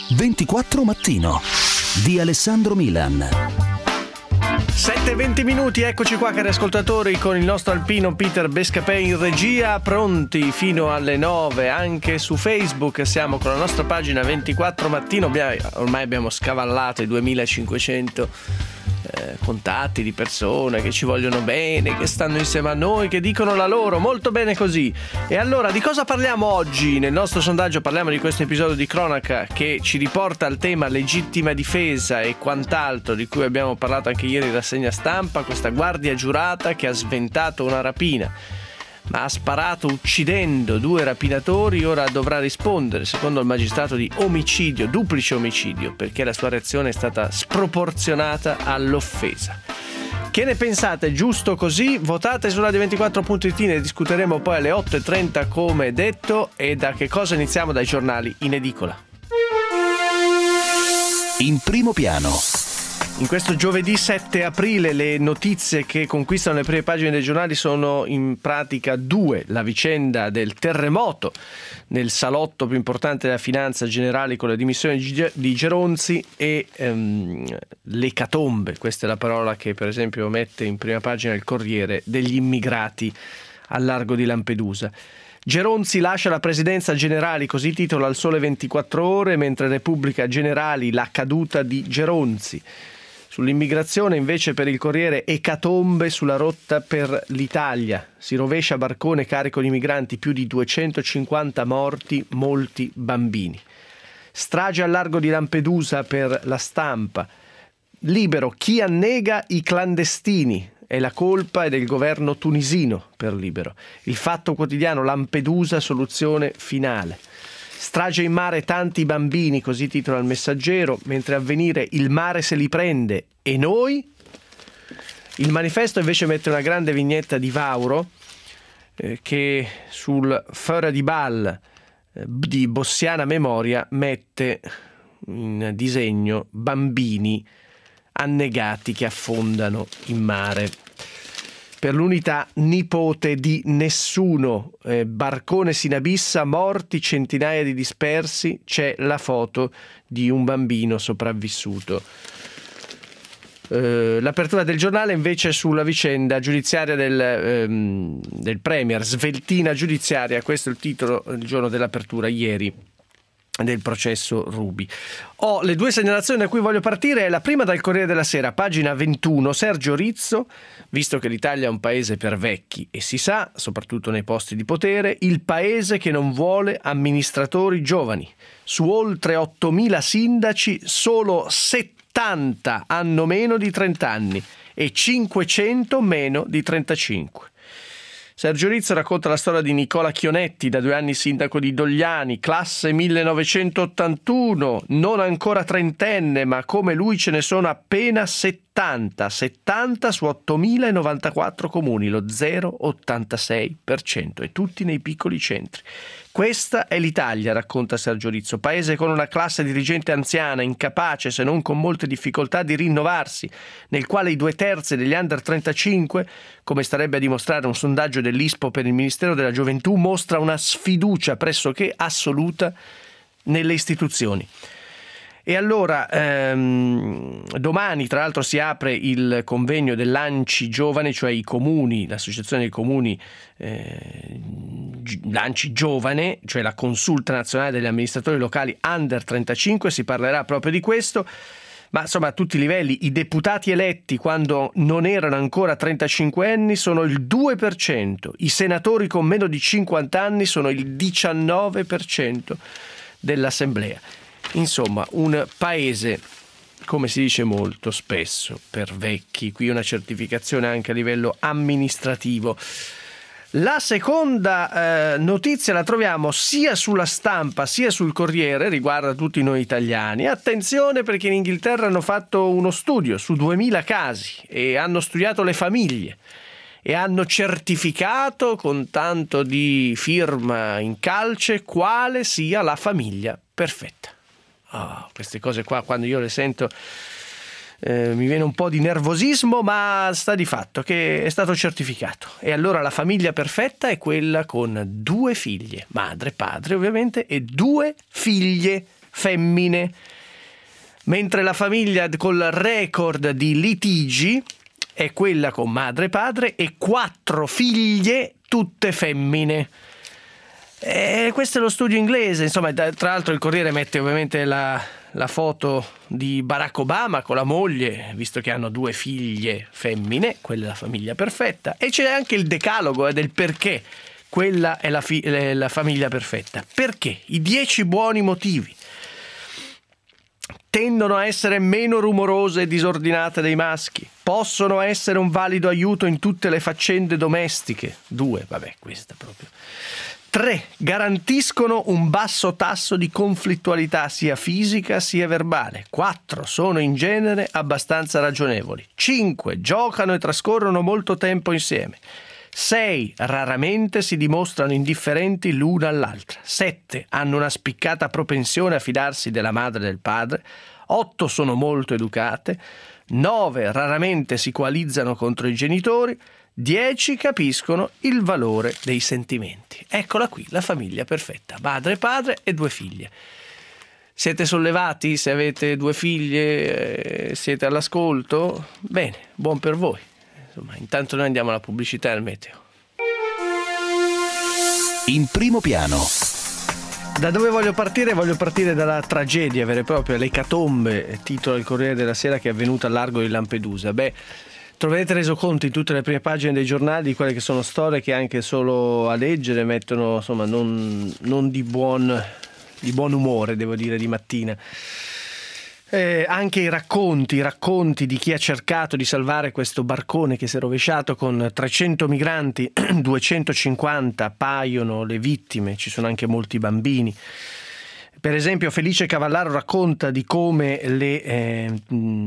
24 Mattino di Alessandro Milan. 7:20 minuti, eccoci qua cari ascoltatori con il nostro alpino Peter Bescapè in regia, pronti fino alle 9 anche su Facebook. Siamo con la nostra pagina 24 Mattino, ormai abbiamo scavallato i 2500 contatti di persone che ci vogliono bene, che stanno insieme a noi, che dicono la loro, molto bene così. E allora di cosa parliamo oggi? Nel nostro sondaggio parliamo di questo episodio di cronaca che ci riporta al tema legittima difesa e quant'altro, di cui abbiamo parlato anche ieri in rassegna stampa. Questa guardia giurata che ha sventato una rapina, ma ha sparato uccidendo 2 rapinatori, ora dovrà rispondere, secondo il magistrato, di omicidio, duplice omicidio, perché la sua reazione è stata sproporzionata all'offesa. Che ne pensate? Giusto così? Votate su Radio24.it, ne discuteremo poi alle 8:30 come detto. E da che cosa iniziamo? Dai giornali in edicola. In primo piano. In questo giovedì 7 aprile le notizie che conquistano le prime pagine dei giornali sono in pratica 2. La vicenda del terremoto nel salotto più importante della finanza generale con le dimissioni di Geronzi e l'ecatombe, questa è la parola che per esempio mette in prima pagina il Corriere, degli immigrati al largo di Lampedusa. Geronzi lascia la presidenza Generali, così titola il Sole 24 Ore, mentre Repubblica Generali la caduta di Geronzi. Sull'immigrazione invece per il Corriere ecatombe sulla rotta per l'Italia. Si rovescia barcone carico di migranti, più di 250 morti, molti bambini. Strage al largo di Lampedusa per La Stampa. Libero, chi annega i clandestini? È la colpa è del governo tunisino, per Libero. Il Fatto Quotidiano, Lampedusa, soluzione finale. Strage in mare, tanti bambini, così titola il Messaggero, mentre Avvenire, il mare se li prende e noi? Il Manifesto invece mette una grande vignetta di Vauro che sul Fora di Ball di Bossiana Memoria mette in disegno bambini annegati che affondano in mare. Per l'Unità, nipote di nessuno, barcone si inabissa, morti, centinaia di dispersi, c'è la foto di un bambino sopravvissuto. L'apertura del giornale invece sulla vicenda giudiziaria del Premier, sveltina giudiziaria, questo è il titolo il giorno dell'apertura ieri del processo Ruby. Le 2 segnalazioni da cui voglio partire. La prima dal Corriere della Sera, pagina 21, Sergio Rizzo. Visto che l'Italia è un paese per vecchi e si sa, soprattutto nei posti di potere, il paese che non vuole amministratori giovani. Su oltre 8.000 sindaci solo 70 hanno meno di 30 anni e 500 meno di 35. Sergio Rizzo racconta la storia di Nicola Chionetti, da 2 anni sindaco di Dogliani, classe 1981, non ancora trentenne, ma come lui ce ne sono appena 70 su 8.094 comuni, lo 0,86%, e tutti nei piccoli centri. Questa è l'Italia, racconta Sergio Rizzo, paese con una classe dirigente anziana, incapace se non con molte difficoltà di rinnovarsi, nel quale i 2/3 degli under 35, come starebbe a dimostrare un sondaggio dell'ISPO per il Ministero della Gioventù, mostra una sfiducia pressoché assoluta nelle istituzioni. E allora domani tra l'altro si apre il convegno dell'Anci Giovane, cioè i comuni, l'associazione dei comuni l'Anci Giovane, cioè la consulta nazionale degli amministratori locali under 35, si parlerà proprio di questo. Ma insomma a tutti i livelli i deputati eletti quando non erano ancora 35 anni sono il 2%, i senatori con meno di 50 anni sono il 19% dell'assemblea. Insomma, un paese, come si dice molto spesso, per vecchi. Qui una certificazione anche a livello amministrativo. La seconda notizia la troviamo sia sulla Stampa sia sul Corriere, riguarda tutti noi italiani. Attenzione, perché in Inghilterra hanno fatto uno studio su 2000 casi e hanno studiato le famiglie e hanno certificato con tanto di firma in calce quale sia la famiglia perfetta. Queste cose qua quando io le sento mi viene un po' di nervosismo, ma sta di fatto che è stato certificato. E allora la famiglia perfetta è quella con 2 figlie, madre, padre ovviamente, e 2 figlie femmine, mentre la famiglia col record di litigi è quella con madre e padre e 4 figlie, tutte femmine. Questo è lo studio inglese. Insomma, tra l'altro il Corriere mette ovviamente la foto di Barack Obama con la moglie, visto che hanno 2 figlie femmine, quella è la famiglia perfetta, e c'è anche il decalogo del perché quella è la famiglia perfetta. Perché? I 10 buoni motivi. Tendono a essere meno rumorose e disordinate dei maschi. Possono essere un valido aiuto in tutte le faccende domestiche. 2, vabbè, questa proprio. 3. Garantiscono un basso tasso di conflittualità sia fisica sia verbale. 4. Sono in genere abbastanza ragionevoli. 5. Giocano e trascorrono molto tempo insieme. 6. Raramente si dimostrano indifferenti l'una all'altra. 7. Hanno una spiccata propensione a fidarsi della madre e del padre. 8. Sono molto educate. 9. Raramente si coalizzano contro i genitori. 10. Capiscono il valore dei sentimenti. Eccola qui, la famiglia perfetta. Madre, padre e 2 figlie. Siete sollevati se avete 2 figlie? Siete all'ascolto? Bene, buon per voi. Insomma, intanto noi andiamo alla pubblicità e al meteo. In primo piano. Da dove voglio partire? Voglio partire dalla tragedia vera e propria, l'ecatombe, titola il Corriere della Sera, che è avvenuta al largo di Lampedusa. Troverete resoconti in tutte le prime pagine dei giornali di quelle che sono storie che anche solo a leggere mettono, insomma, non di buon umore, devo dire, di mattina. Anche i racconti di chi ha cercato di salvare questo barcone che si è rovesciato con 300 migranti, 250 paiono le vittime, ci sono anche molti bambini. Per esempio Felice Cavallaro racconta di come le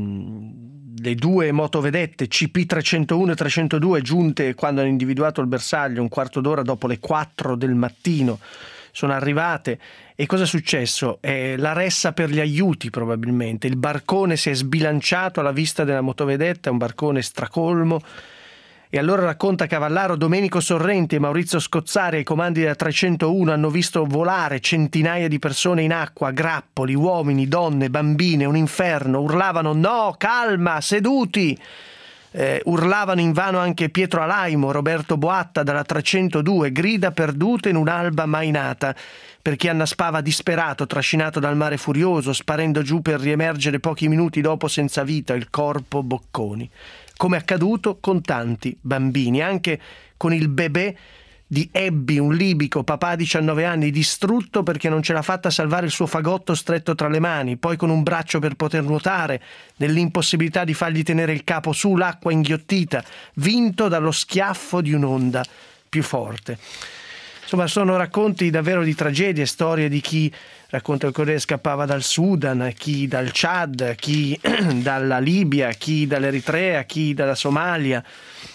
2 motovedette CP301 e 302 giunte quando hanno individuato il bersaglio un quarto d'ora dopo le 4 del mattino sono arrivate. E cosa è successo? La ressa per gli aiuti, probabilmente. Il barcone si è sbilanciato alla vista della motovedetta, un barcone stracolmo. E allora racconta Cavallaro, Domenico Sorrenti e Maurizio Scozzari ai comandi della 301 hanno visto volare centinaia di persone in acqua, grappoli, uomini, donne, bambine, un inferno. Urlavano no, calma, seduti. Urlavano invano anche Pietro Alaimo, Roberto Boatta dalla 302, grida perdute in un'alba mai nata, per chi annaspava disperato, trascinato dal mare furioso, sparendo giù per riemergere pochi minuti dopo senza vita, il corpo bocconi. Come accaduto con tanti bambini, anche con il bebè di Ebbi, un libico, papà 19 anni, distrutto perché non ce l'ha fatta a salvare il suo fagotto stretto tra le mani, poi con un braccio per poter nuotare, nell'impossibilità di fargli tenere il capo su, l'acqua inghiottita, vinto dallo schiaffo di un'onda più forte. Insomma, sono racconti davvero di tragedie, storie di chi, racconta il Corriere, scappava dal Sudan, chi dal Chad, chi dalla Libia, chi dall'Eritrea, chi dalla Somalia,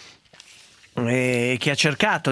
che ha cercato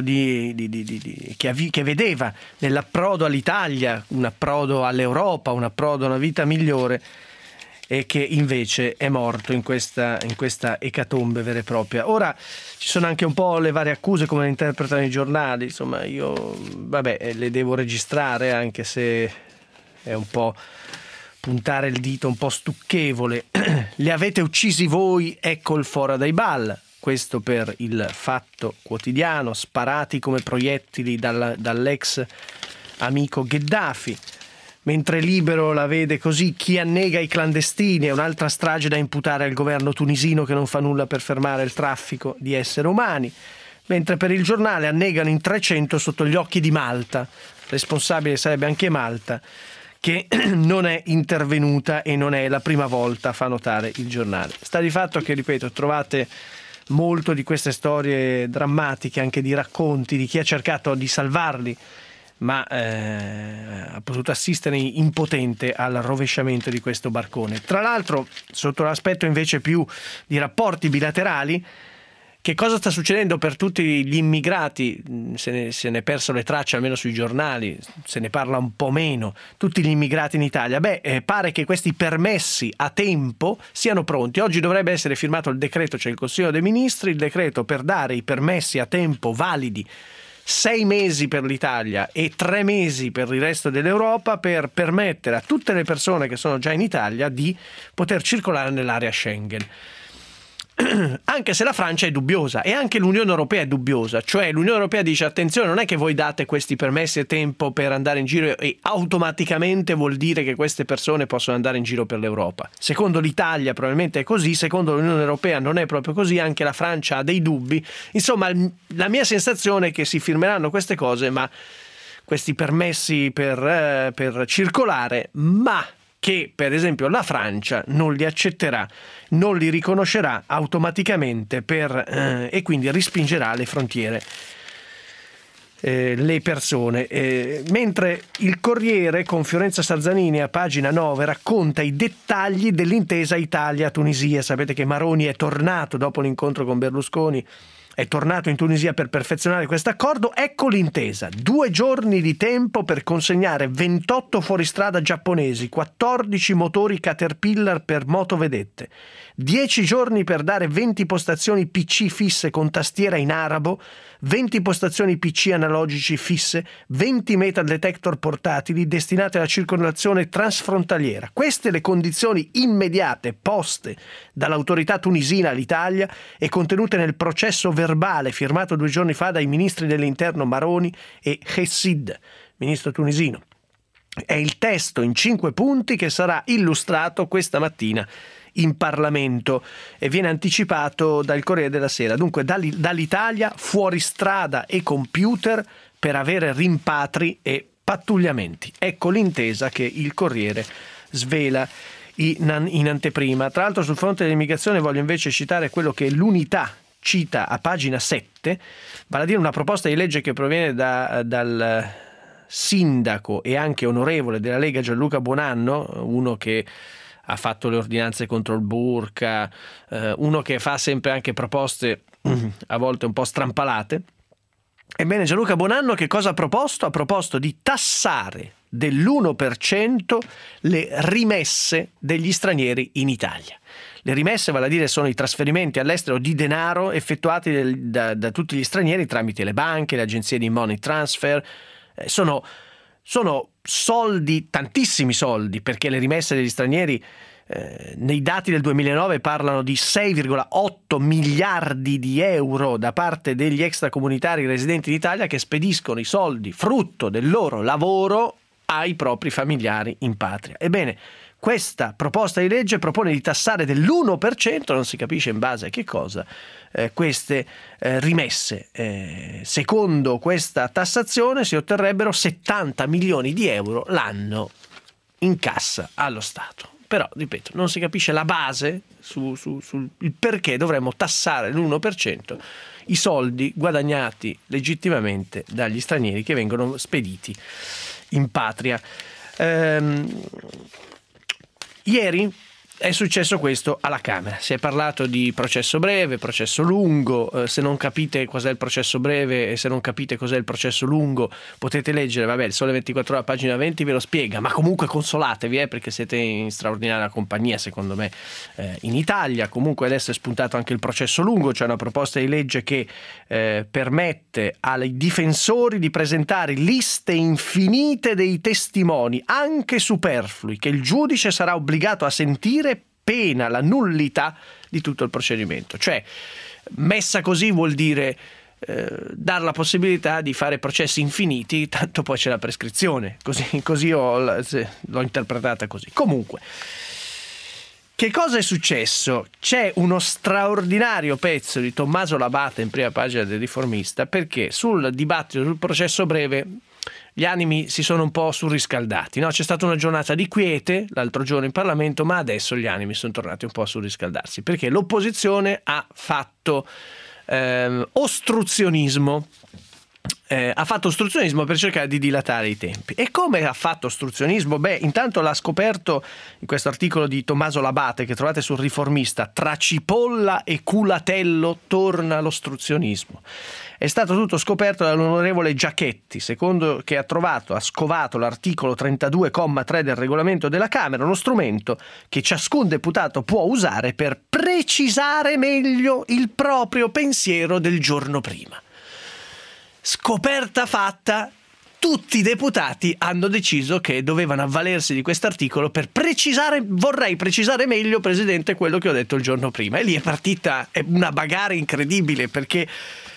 che vedeva nell'approdo all'Italia un approdo all'Europa, un approdo a una vita migliore, e che invece è morto in questa ecatombe vera e propria. Ora ci sono anche un po' le varie accuse come le interpretano i giornali, insomma io le devo registrare, anche se è un po' puntare il dito un po' stucchevole. Li avete uccisi voi, ecco il fora dai bal. Questo per il Fatto Quotidiano, sparati come proiettili dall'ex amico Gheddafi. Mentre Libero la vede così, chi annega i clandestini è un'altra strage da imputare al governo tunisino che non fa nulla per fermare il traffico di esseri umani. Mentre per il Giornale annegano in 300 sotto gli occhi di Malta, responsabile sarebbe anche Malta, che non è intervenuta e non è la prima volta, fa notare il Giornale. Sta di fatto che, ripeto, trovate molto di queste storie drammatiche, anche di racconti di chi ha cercato di salvarli, ma ha potuto assistere impotente al rovesciamento di questo barcone. Tra l'altro, sotto l'aspetto invece più di rapporti bilaterali, che cosa sta succedendo per tutti gli immigrati? Se ne è perso le tracce, almeno sui giornali, se ne parla un po' meno. Tutti gli immigrati in Italia. Pare che questi permessi a tempo siano pronti. Oggi dovrebbe essere firmato il decreto, c'è il Consiglio dei Ministri, il decreto per dare i permessi a tempo validi 6 mesi per l'Italia e 3 mesi per il resto dell'Europa, per permettere a tutte le persone che sono già in Italia di poter circolare nell'area Schengen. Anche se la Francia è dubbiosa e anche l'Unione Europea è dubbiosa, cioè l'Unione Europea dice attenzione, non è che voi date questi permessi e tempo per andare in giro e automaticamente vuol dire che queste persone possono andare in giro per l'Europa. Secondo l'Italia probabilmente è così, secondo l'Unione Europea non è proprio così, anche la Francia ha dei dubbi. Insomma, la mia sensazione è che si firmeranno queste cose, ma questi permessi per circolare, ma che per esempio la Francia non li accetterà, non li riconoscerà automaticamente e quindi respingerà alle frontiere le persone. Mentre il Corriere con Fiorenza Sarzanini a pagina 9 racconta i dettagli dell'intesa Italia-Tunisia. Sapete che Maroni è tornato dopo l'incontro con Berlusconi, è tornato in Tunisia per perfezionare questo accordo. Ecco l'intesa: 2 giorni di tempo per consegnare 28 fuoristrada giapponesi, 14 motori Caterpillar per motovedette, 10 giorni per dare 20 postazioni PC fisse con tastiera in arabo, 20 postazioni PC analogici fisse, 20 metal detector portatili destinati alla circolazione transfrontaliera. Queste le condizioni immediate poste dall'autorità tunisina all'Italia e contenute nel processo verbale firmato 2 giorni fa dai ministri dell'interno Maroni e Chessid, ministro tunisino. È il testo in 5 punti che sarà illustrato questa mattina in Parlamento e viene anticipato dal Corriere della Sera. Dunque dall'Italia fuoristrada e computer per avere rimpatri e pattugliamenti. Ecco l'intesa che il Corriere svela in anteprima. Tra l'altro sul fronte dell'immigrazione voglio invece citare quello che l'Unità cita a pagina 7, vale a dire una proposta di legge che proviene dal sindaco e anche onorevole della Lega Gianluca Buonanno, uno che ha fatto le ordinanze contro il burqa, uno che fa sempre anche proposte a volte un po' strampalate. Ebbene, Gianluca Buonanno che cosa ha proposto? Ha proposto di tassare dell'1% le rimesse degli stranieri in Italia. Le rimesse, vale a dire, sono i trasferimenti all'estero di denaro effettuati da tutti gli stranieri tramite le banche, le agenzie di money transfer. Sono soldi, tantissimi soldi, perché le rimesse degli stranieri nei dati del 2009 parlano di 6,8 miliardi di euro da parte degli extracomunitari residenti in Italia che spediscono i soldi frutto del loro lavoro ai propri familiari in patria. Ebbene, questa proposta di legge propone di tassare dell'1%, non si capisce in base a che cosa, queste rimesse. Secondo questa tassazione si otterrebbero 70 milioni di euro l'anno in cassa allo Stato. Però, ripeto, non si capisce la base sul perché dovremmo tassare l'1% i soldi guadagnati legittimamente dagli stranieri che vengono spediti in patria. Ieri è successo questo alla Camera. Si è parlato di processo breve, processo lungo. Se non capite cos'è il processo breve e se non capite cos'è il processo lungo, potete leggere, il Sole 24 Ore, pagina 20 ve lo spiega, ma comunque consolatevi perché siete in straordinaria compagnia, secondo me, in Italia. Comunque adesso è spuntato anche il processo lungo, cioè una proposta di legge che permette ai difensori di presentare liste infinite dei testimoni, anche superflui, che il giudice sarà obbligato a sentire pena la nullità di tutto il procedimento. Cioè, messa così vuol dire dare la possibilità di fare processi infiniti, tanto poi c'è la prescrizione. Così l'ho interpretata così. Comunque, che cosa è successo? C'è uno straordinario pezzo di Tommaso Labate in prima pagina del Riformista, perché sul dibattito sul processo breve gli animi si sono un po' surriscaldati, no? C'è stata una giornata di quiete l'altro giorno in Parlamento, ma adesso gli animi sono tornati un po' a surriscaldarsi, perché l'opposizione ha fatto ostruzionismo. Ha fatto ostruzionismo per cercare di dilatare i tempi. E come ha fatto ostruzionismo? Intanto l'ha scoperto in questo articolo di Tommaso Labate che trovate sul Riformista: tra cipolla e culatello torna l'ostruzionismo. È stato tutto scoperto dall'onorevole Giachetti, secondo che ha scovato l'articolo 32,3 del regolamento della Camera, uno strumento che ciascun deputato può usare per precisare meglio il proprio pensiero del giorno prima. Scoperta fatta, tutti i deputati hanno deciso che dovevano avvalersi di quest'articolo per precisare, vorrei precisare meglio, Presidente, quello che ho detto il giorno prima. E lì è partita una bagarre incredibile, perché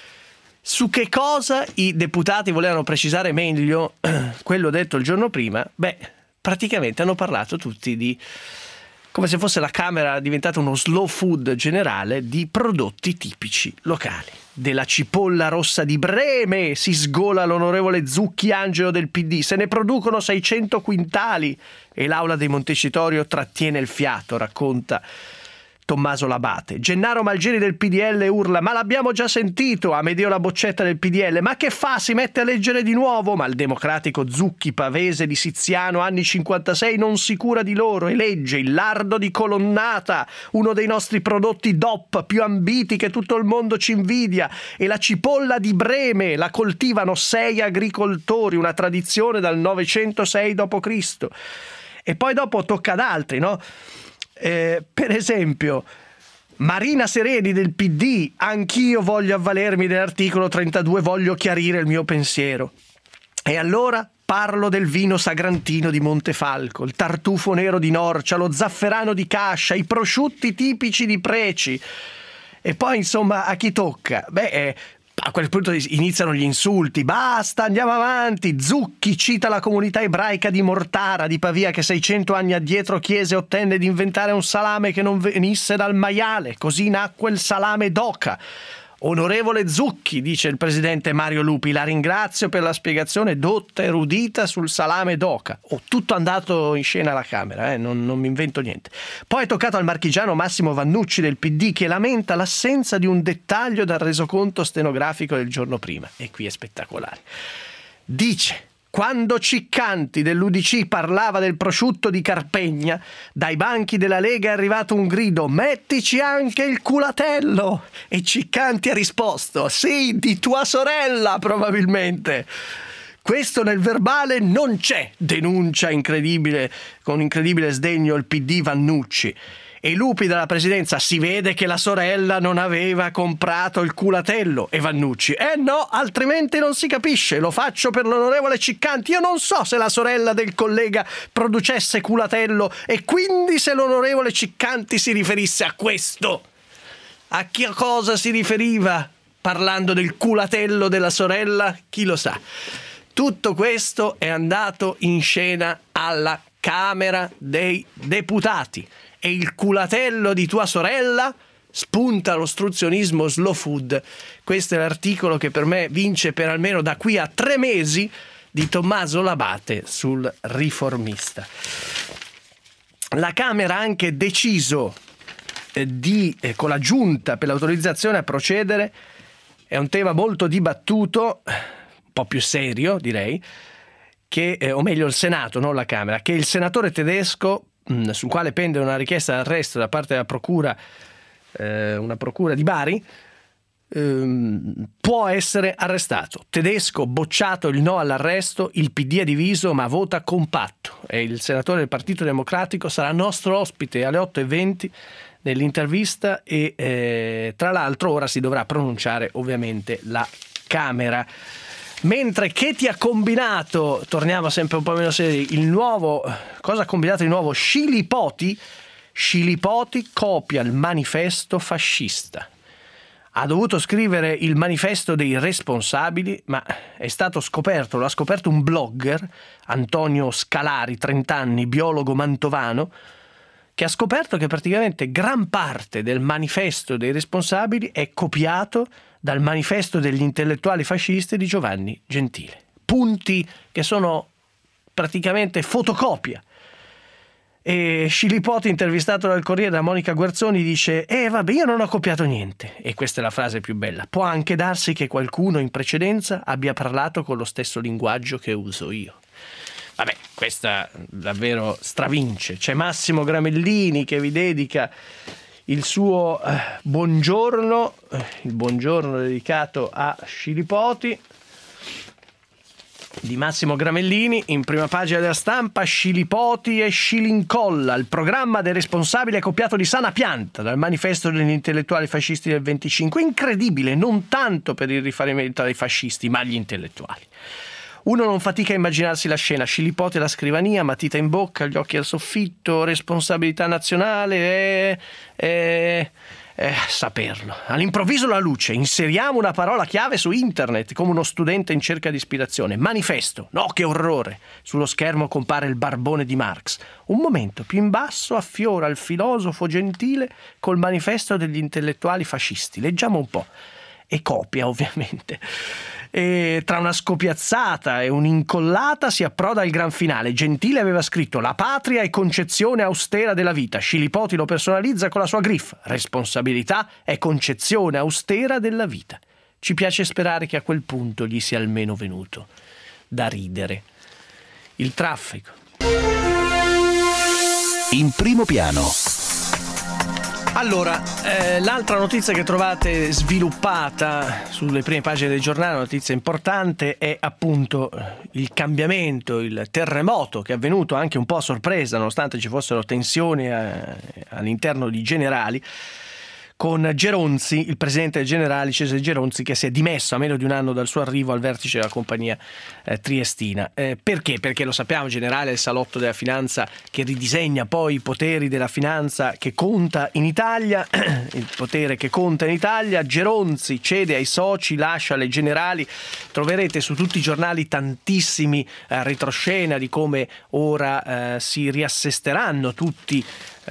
su che cosa i deputati volevano precisare meglio quello detto il giorno prima? Beh, praticamente hanno parlato tutti di, come se fosse la Camera diventata uno slow food generale, di prodotti tipici locali. Della cipolla rossa di Breme si sgola l'onorevole Zucchi Angelo del PD, se ne producono 600 quintali e l'Aula dei Montecitorio trattiene il fiato, racconta Tommaso Labate. Gennaro Malgeri del PDL urla: ma l'abbiamo già sentito. Amedeo La Boccetta del PDL: ma che fa, si mette a leggere di nuovo? Ma il democratico Zucchi Pavese di Siziano, anni 56, non si cura di loro e legge: il lardo di Colonnata, uno dei nostri prodotti DOP più ambiti che tutto il mondo ci invidia, e la cipolla di Breme la coltivano 6 agricoltori, una tradizione dal 906 d.C. E poi dopo tocca ad altri, no? Per esempio Marina Sereni del PD: anch'io voglio avvalermi dell'articolo 32, voglio chiarire il mio pensiero. E allora parlo del vino sagrantino di Montefalco, il tartufo nero di Norcia, lo zafferano di Cascia, i prosciutti tipici di Preci. E poi insomma a chi tocca? A quel punto iniziano gli insulti. Basta, andiamo avanti. Zucchi cita la comunità ebraica di Mortara di Pavia, che 600 anni addietro chiese e ottenne di inventare un salame che non venisse dal maiale. Così nacque il salame d'oca. Onorevole Zucchi, dice il presidente Mario Lupi, la ringrazio per la spiegazione dotta e erudita sul salame d'oca. Tutto andato in scena alla Camera, non mi invento niente. Poi è toccato al marchigiano Massimo Vannucci del PD, che lamenta l'assenza di un dettaglio dal resoconto stenografico del giorno prima. E qui è spettacolare. Dice: quando Ciccanti dell'UDC parlava del prosciutto di Carpegna, dai banchi della Lega è arrivato un grido: mettici anche il culatello! E Ciccanti ha risposto: sì, di tua sorella probabilmente. Questo nel verbale non c'è, denuncia incredibile, con incredibile sdegno il PD Vannucci. E Lupi dalla presidenza: si vede che la sorella non aveva comprato il culatello. E Vannucci: no, altrimenti non si capisce, lo faccio per l'onorevole Ciccanti, io non so se la sorella del collega producesse culatello e quindi se l'onorevole Ciccanti si riferisse a questo. A che cosa si riferiva parlando del culatello della sorella? Chi lo sa. Tutto questo è andato in scena alla Camera dei Deputati. E il culatello di tua sorella spunta l'ostruzionismo slow food. Questo è l'articolo che per me vince per almeno da qui a 3 mesi di Tommaso Labate sul Riformista. La Camera ha anche deciso con la Giunta per l'autorizzazione a procedere. È un tema molto dibattuto, un po' più serio direi, o meglio il Senato, non la Camera, che il senatore Tedesco, sul quale pende una richiesta d'arresto da parte della procura, una procura di Bari, può essere arrestato. Tedesco bocciato il no all'arresto, il PD è diviso ma vota compatto, e il senatore del Partito Democratico sarà nostro ospite alle 8:20 nell'intervista e tra l'altro ora si dovrà pronunciare ovviamente la Camera. Mentre che ti ha combinato, torniamo sempre un po' meno seri, cosa ha combinato di nuovo Scilipoti? Scilipoti copia il manifesto fascista. Ha dovuto scrivere il manifesto dei responsabili, ma è stato scoperto, l'ha scoperto un blogger, Antonio Scalari, 30 anni, biologo mantovano, che ha scoperto che praticamente gran parte del manifesto dei responsabili è copiato dal manifesto degli intellettuali fascisti di Giovanni Gentile. Punti che sono praticamente fotocopia. E Scilipoti, intervistato dal Corriere da Monica Guerzoni, dice: vabbè, io non ho copiato niente. E questa è la frase più bella: può anche darsi che qualcuno in precedenza abbia parlato con lo stesso linguaggio che uso io. Vabbè, questa davvero stravince. C'è Massimo Gramellini che vi dedica il suo buongiorno, il buongiorno dedicato a Scilipoti. di Massimo Gramellini, in prima pagina della Stampa, Scilipoti e Scilincolla, il programma dei responsabili è copiato di sana pianta dal manifesto degli intellettuali fascisti del 25. Incredibile, non tanto per il riferimento ai fascisti, ma agli intellettuali. Uno non fatica a immaginarsi la scena: Scilipoti alla scrivania, matita in bocca, gli occhi al soffitto, responsabilità nazionale saperlo. All'improvviso la luce, inseriamo una parola chiave su internet come uno studente in cerca di ispirazione. Manifesto, no che orrore, sullo schermo compare il barbone di Marx. Un momento più in basso affiora il filosofo gentile col manifesto degli intellettuali fascisti. Leggiamo un po'. E copia, ovviamente. E tra una scopiazzata e un'incollata si approda al gran finale. Gentile aveva scritto: la patria è concezione austera della vita. Scilipoti lo personalizza con la sua griffa: responsabilità è concezione austera della vita. Ci piace sperare che a quel punto gli sia almeno venuto da ridere. Il traffico. In primo piano. Allora, l'altra notizia che trovate sviluppata sulle prime pagine del giornale, una notizia importante, è appunto il cambiamento, il terremoto che è avvenuto anche un po' a sorpresa, nonostante ci fossero tensioni all'interno di Generali, con Geronzi, il presidente del Generali, Cesare Geronzi, che si è dimesso a meno di un anno dal suo arrivo al vertice della compagnia triestina. Perché? Perché lo sappiamo, Generali è il salotto della finanza che ridisegna poi i poteri della finanza che conta in Italia, il potere che conta in Italia. Geronzi cede ai soci, lascia le Generali. Troverete su tutti i giornali tantissimi retroscena di come ora si riassesteranno tutti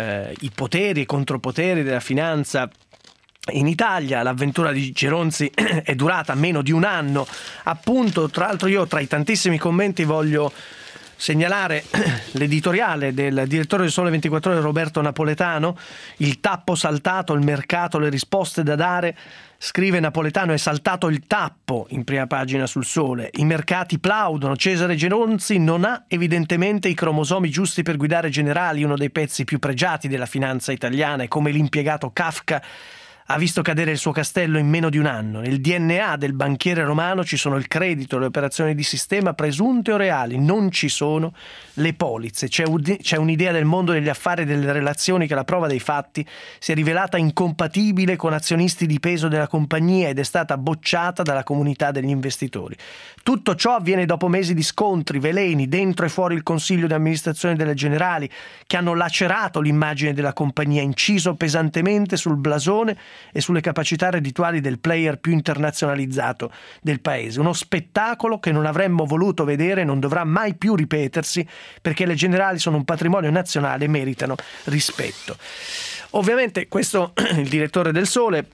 i poteri e contropoteri della finanza in Italia. L'avventura di Geronzi è durata meno di un anno, appunto. Tra l'altro, io tra i tantissimi commenti voglio segnalare l'editoriale del direttore del Sole 24 Ore Roberto Napoletano: il tappo saltato, il mercato, le risposte da dare. Scrive Napoletano: è saltato il tappo, in prima pagina sul Sole. I mercati plaudono. Cesare Geronzi non ha evidentemente i cromosomi giusti per guidare Generali, uno dei pezzi più pregiati della finanza italiana, e come l'impiegato Kafka ha visto cadere il suo castello in meno di un anno. Nel DNA del banchiere romano ci sono il credito, le operazioni di sistema presunte o reali, non ci sono le polizze. C'è un'idea del mondo degli affari e delle relazioni che, alla prova dei fatti, si è rivelata incompatibile con azionisti di peso della compagnia ed è stata bocciata dalla comunità degli investitori. Tutto ciò avviene dopo mesi di scontri, veleni dentro e fuori il consiglio di amministrazione delle Generali, che hanno lacerato l'immagine della compagnia, inciso pesantemente sul blasone e sulle capacità reddituali del player più internazionalizzato del paese. Uno spettacolo che non avremmo voluto vedere e non dovrà mai più ripetersi, perché le Generali sono un patrimonio nazionale e meritano rispetto. Ovviamente questo il direttore del Sole.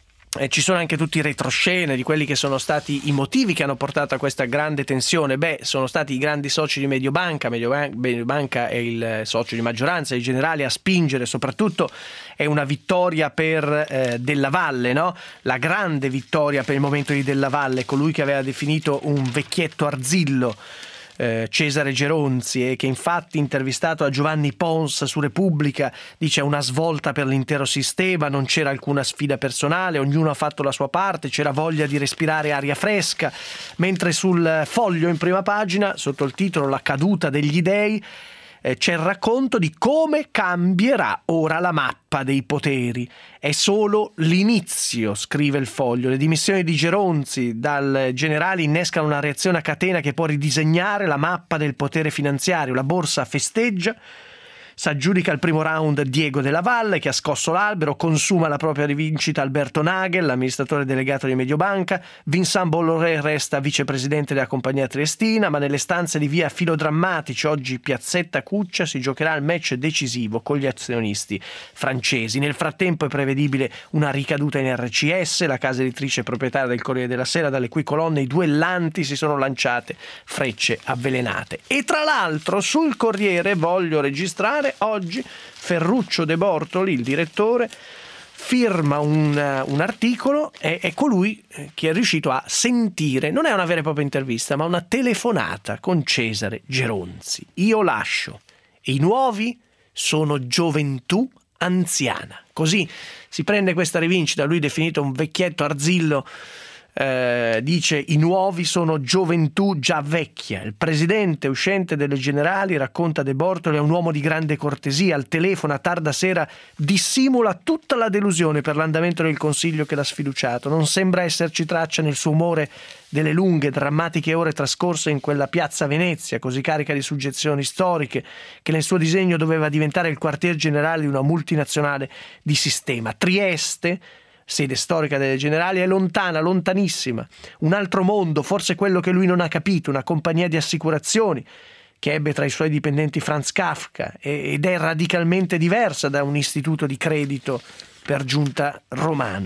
Ci sono anche tutti i retroscene di quelli che sono stati i motivi che hanno portato a questa grande tensione. Sono stati i grandi soci di Mediobanca. Mediobanca è il socio di maggioranza, i Generali a spingere. Soprattutto è una vittoria per Della Valle, no? La grande vittoria per il momento di Della Valle, colui che aveva definito un vecchietto arzillo Cesare Geronzi, e che infatti, intervistato a Giovanni Pons su Repubblica, dice: una svolta per l'intero sistema, non c'era alcuna sfida personale, ognuno ha fatto la sua parte, c'era voglia di respirare aria fresca. Mentre sul Foglio, in prima pagina, sotto il titolo La caduta degli dei, c'è il racconto di come cambierà ora la mappa dei poteri. È solo l'inizio, scrive il Foglio. Le dimissioni di Geronzi dal Generali innescano una reazione a catena che può ridisegnare la mappa del potere finanziario. La borsa festeggia. S'aggiudica il primo round Diego Della Valle, che ha scosso l'albero. Consuma la propria rivincita Alberto Nagel, l'amministratore delegato di Mediobanca. Vincent Bolloré resta vicepresidente della compagnia triestina, ma nelle stanze di via Filodrammatici, oggi Piazzetta Cuccia, si giocherà il match decisivo con gli azionisti francesi. Nel frattempo è prevedibile una ricaduta in RCS, la casa editrice proprietaria del Corriere della Sera, dalle cui colonne i duellanti si sono lanciate frecce avvelenate. E tra l'altro sul Corriere voglio registrare oggi Ferruccio De Bortoli, il direttore, firma un articolo. È colui che è riuscito a sentire, non è una vera e propria intervista, ma una telefonata con Cesare Geronzi. Io lascio, e i nuovi sono gioventù anziana. Così si prende questa rivincita, lui definito un vecchietto arzillo dice i nuovi sono gioventù già vecchia. Il presidente uscente delle Generali, racconta De Bortoli, è un uomo di grande cortesia, al telefono a tarda sera dissimula tutta la delusione per l'andamento del Consiglio che l'ha sfiduciato, non sembra esserci traccia nel suo umore delle lunghe, drammatiche ore trascorse in quella piazza Venezia, così carica di suggezioni storiche, che nel suo disegno doveva diventare il quartier generale di una multinazionale di sistema. Trieste, sede storica delle Generali, è lontana, lontanissima, un altro mondo, forse quello che lui non ha capito, una compagnia di assicurazioni che ebbe tra i suoi dipendenti Franz Kafka ed è radicalmente diversa da un istituto di credito per giunta romano.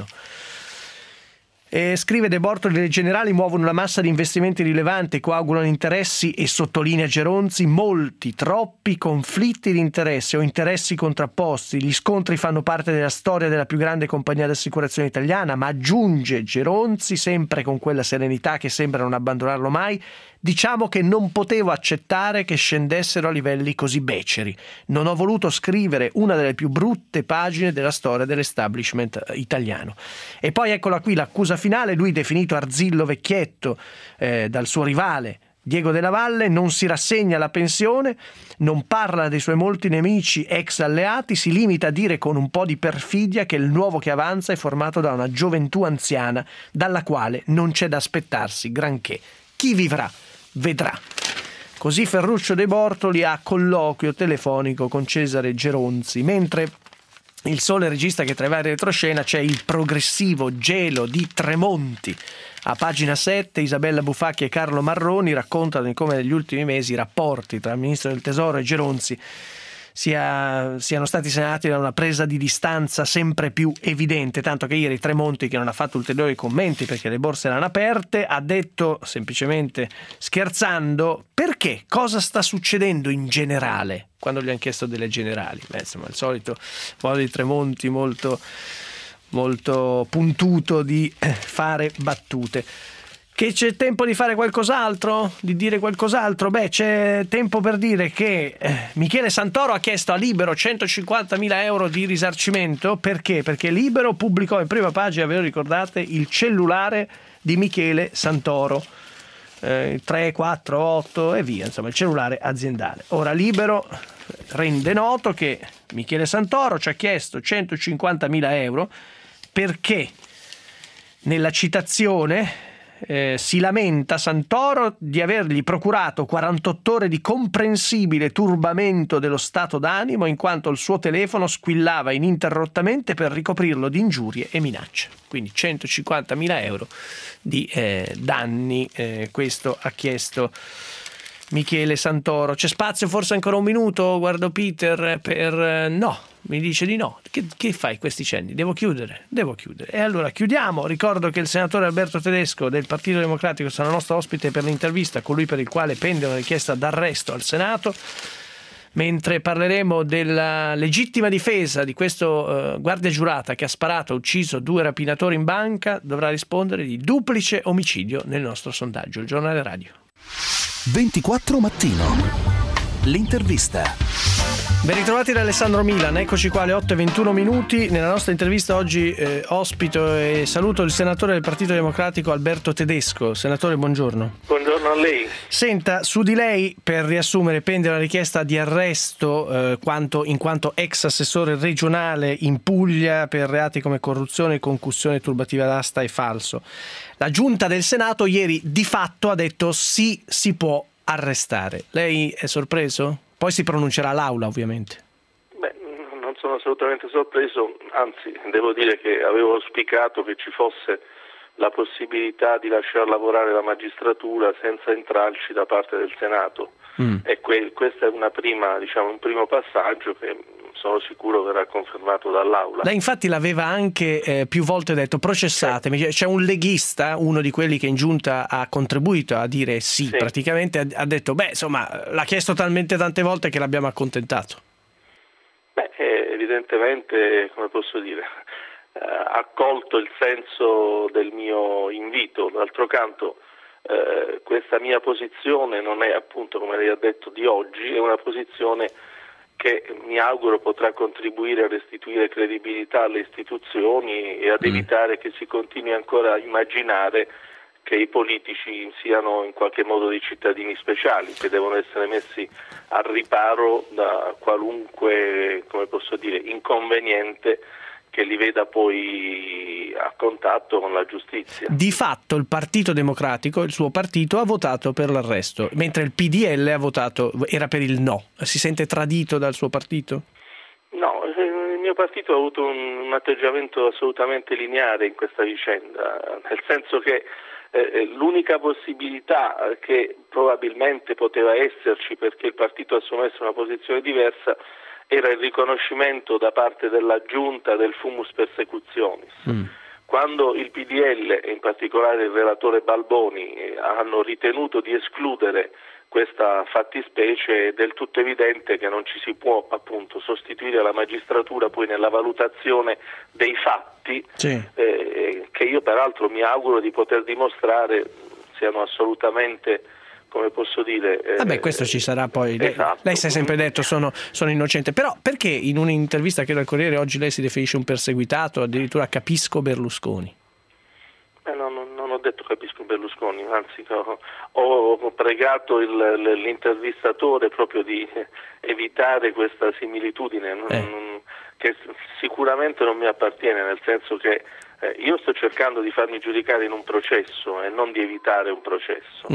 Scrive De Bortoli, le Generali muovono una massa di investimenti rilevante, coagulano interessi e, sottolinea Geronzi, molti, troppi conflitti di interesse o interessi contrapposti. Gli scontri fanno parte della storia della più grande compagnia di assicurazione italiana, ma aggiunge Geronzi, sempre con quella serenità che sembra non abbandonarlo mai, diciamo che non potevo accettare che scendessero a livelli così beceri. Non ho voluto scrivere una delle più brutte pagine della storia dell'establishment italiano. E poi eccola qui l'accusa finale, lui definito arzillo vecchietto dal suo rivale Diego Della Valle, non si rassegna alla pensione, non parla dei suoi molti nemici ex alleati, si limita a dire con un po' di perfidia che il nuovo che avanza è formato da una gioventù anziana dalla quale non c'è da aspettarsi granché. Chi vivrà vedrà. Così Ferruccio De Bortoli a colloquio telefonico con Cesare Geronzi, mentre il Sole registra che tra i vari retroscena c'è il progressivo gelo di Tremonti. A pagina 7 Isabella Bufacchi e Carlo Marroni raccontano di come negli ultimi mesi i rapporti tra il Ministro del Tesoro e Geronzi siano stati segnalati da una presa di distanza sempre più evidente, tanto che ieri Tremonti, che non ha fatto ulteriori commenti perché le borse erano aperte, ha detto semplicemente scherzando: perché? Cosa sta succedendo in generale? Quando gli hanno chiesto delle Generali. Insomma, il solito modo di Tremonti molto puntuto di fare battute. Che c'è tempo di fare qualcos'altro? Di dire qualcos'altro? Beh, c'è tempo per dire che Michele Santoro ha chiesto a Libero 150.000 euro di risarcimento. Perché? Perché Libero pubblicò in prima pagina, ve lo ricordate, il cellulare di Michele Santoro. 3, 4, 8 e via, insomma il cellulare aziendale. Ora Libero rende noto che Michele Santoro ci ha chiesto 150.000 euro perché nella citazione si lamenta Santoro di avergli procurato 48 ore di comprensibile turbamento dello stato d'animo in quanto il suo telefono squillava ininterrottamente per ricoprirlo di ingiurie e minacce. Quindi 150.000 euro di danni, questo ha chiesto Michele Santoro. C'è spazio forse ancora un minuto? Guardo Peter per... no, mi dice di no. Che fai questi cenni? Devo chiudere. E allora chiudiamo. Ricordo che il senatore Alberto Tedesco del Partito Democratico sarà nostro ospite per l'intervista, colui per il quale pende una richiesta d'arresto al Senato, mentre parleremo della legittima difesa di questo guardia giurata che ha sparato e ucciso 2 rapinatori in banca. Dovrà rispondere di duplice omicidio nel nostro sondaggio. Il giornale radio 24 Mattino. L'intervista. Ben ritrovati da Alessandro Milan, eccoci qua alle 8:21 minuti. Nella nostra intervista oggi ospito e saluto il senatore del Partito Democratico Alberto Tedesco. Senatore, buongiorno. Buongiorno a lei. Senta, su di lei, per riassumere, pende una richiesta di arresto in quanto ex assessore regionale in Puglia per reati come corruzione, concussione, turbativa d'asta e falso. La giunta del Senato ieri di fatto ha detto sì, si può arrestare. Lei è sorpreso? Poi si pronuncerà l'Aula, ovviamente. Beh, non sono assolutamente sorpreso, anzi devo dire che avevo auspicato che ci fosse la possibilità di lasciar lavorare la magistratura senza intralci da parte del Senato. E questo è un primo passaggio che sono sicuro verrà confermato dall'Aula. Lei infatti l'aveva anche più volte detto: processatemi. C'è un leghista, uno di quelli che in giunta ha contribuito a dire sì. Praticamente ha detto l'ha chiesto talmente tante volte che l'abbiamo accontentato. Evidentemente, come posso dire, ha colto il senso del mio invito. D'altro canto questa mia posizione non è, appunto, come lei ha detto, di oggi, è una posizione che mi auguro potrà contribuire a restituire credibilità alle istituzioni e ad evitare che si continui ancora a immaginare che i politici siano in qualche modo dei cittadini speciali, che devono essere messi al riparo da qualunque, inconveniente che li veda poi a contatto con la giustizia. Di fatto il Partito Democratico, il suo partito, ha votato per l'arresto, mentre il PDL era per il no. Si sente tradito dal suo partito? No, il mio partito ha avuto un atteggiamento assolutamente lineare in questa vicenda, nel senso che l'unica possibilità che probabilmente poteva esserci perché il partito assumesse una posizione diversa era il riconoscimento da parte della giunta del fumus persecutionis. Quando il PDL e in particolare il relatore Balboni hanno ritenuto di escludere questa fattispecie, è del tutto evidente che non ci si può appunto sostituire alla magistratura poi nella valutazione dei fatti, che io peraltro mi auguro di poter dimostrare siano assolutamente, come posso dire... questo ci sarà poi. Esatto. Lei si è sempre detto sono innocente, però perché in un'intervista che al Corriere oggi lei si definisce un perseguitato, addirittura capisco Berlusconi? Non ho detto capisco Berlusconi, anzi ho pregato l'intervistatore proprio di evitare questa similitudine che sicuramente non mi appartiene, nel senso che io sto cercando di farmi giudicare in un processo e non di evitare un processo.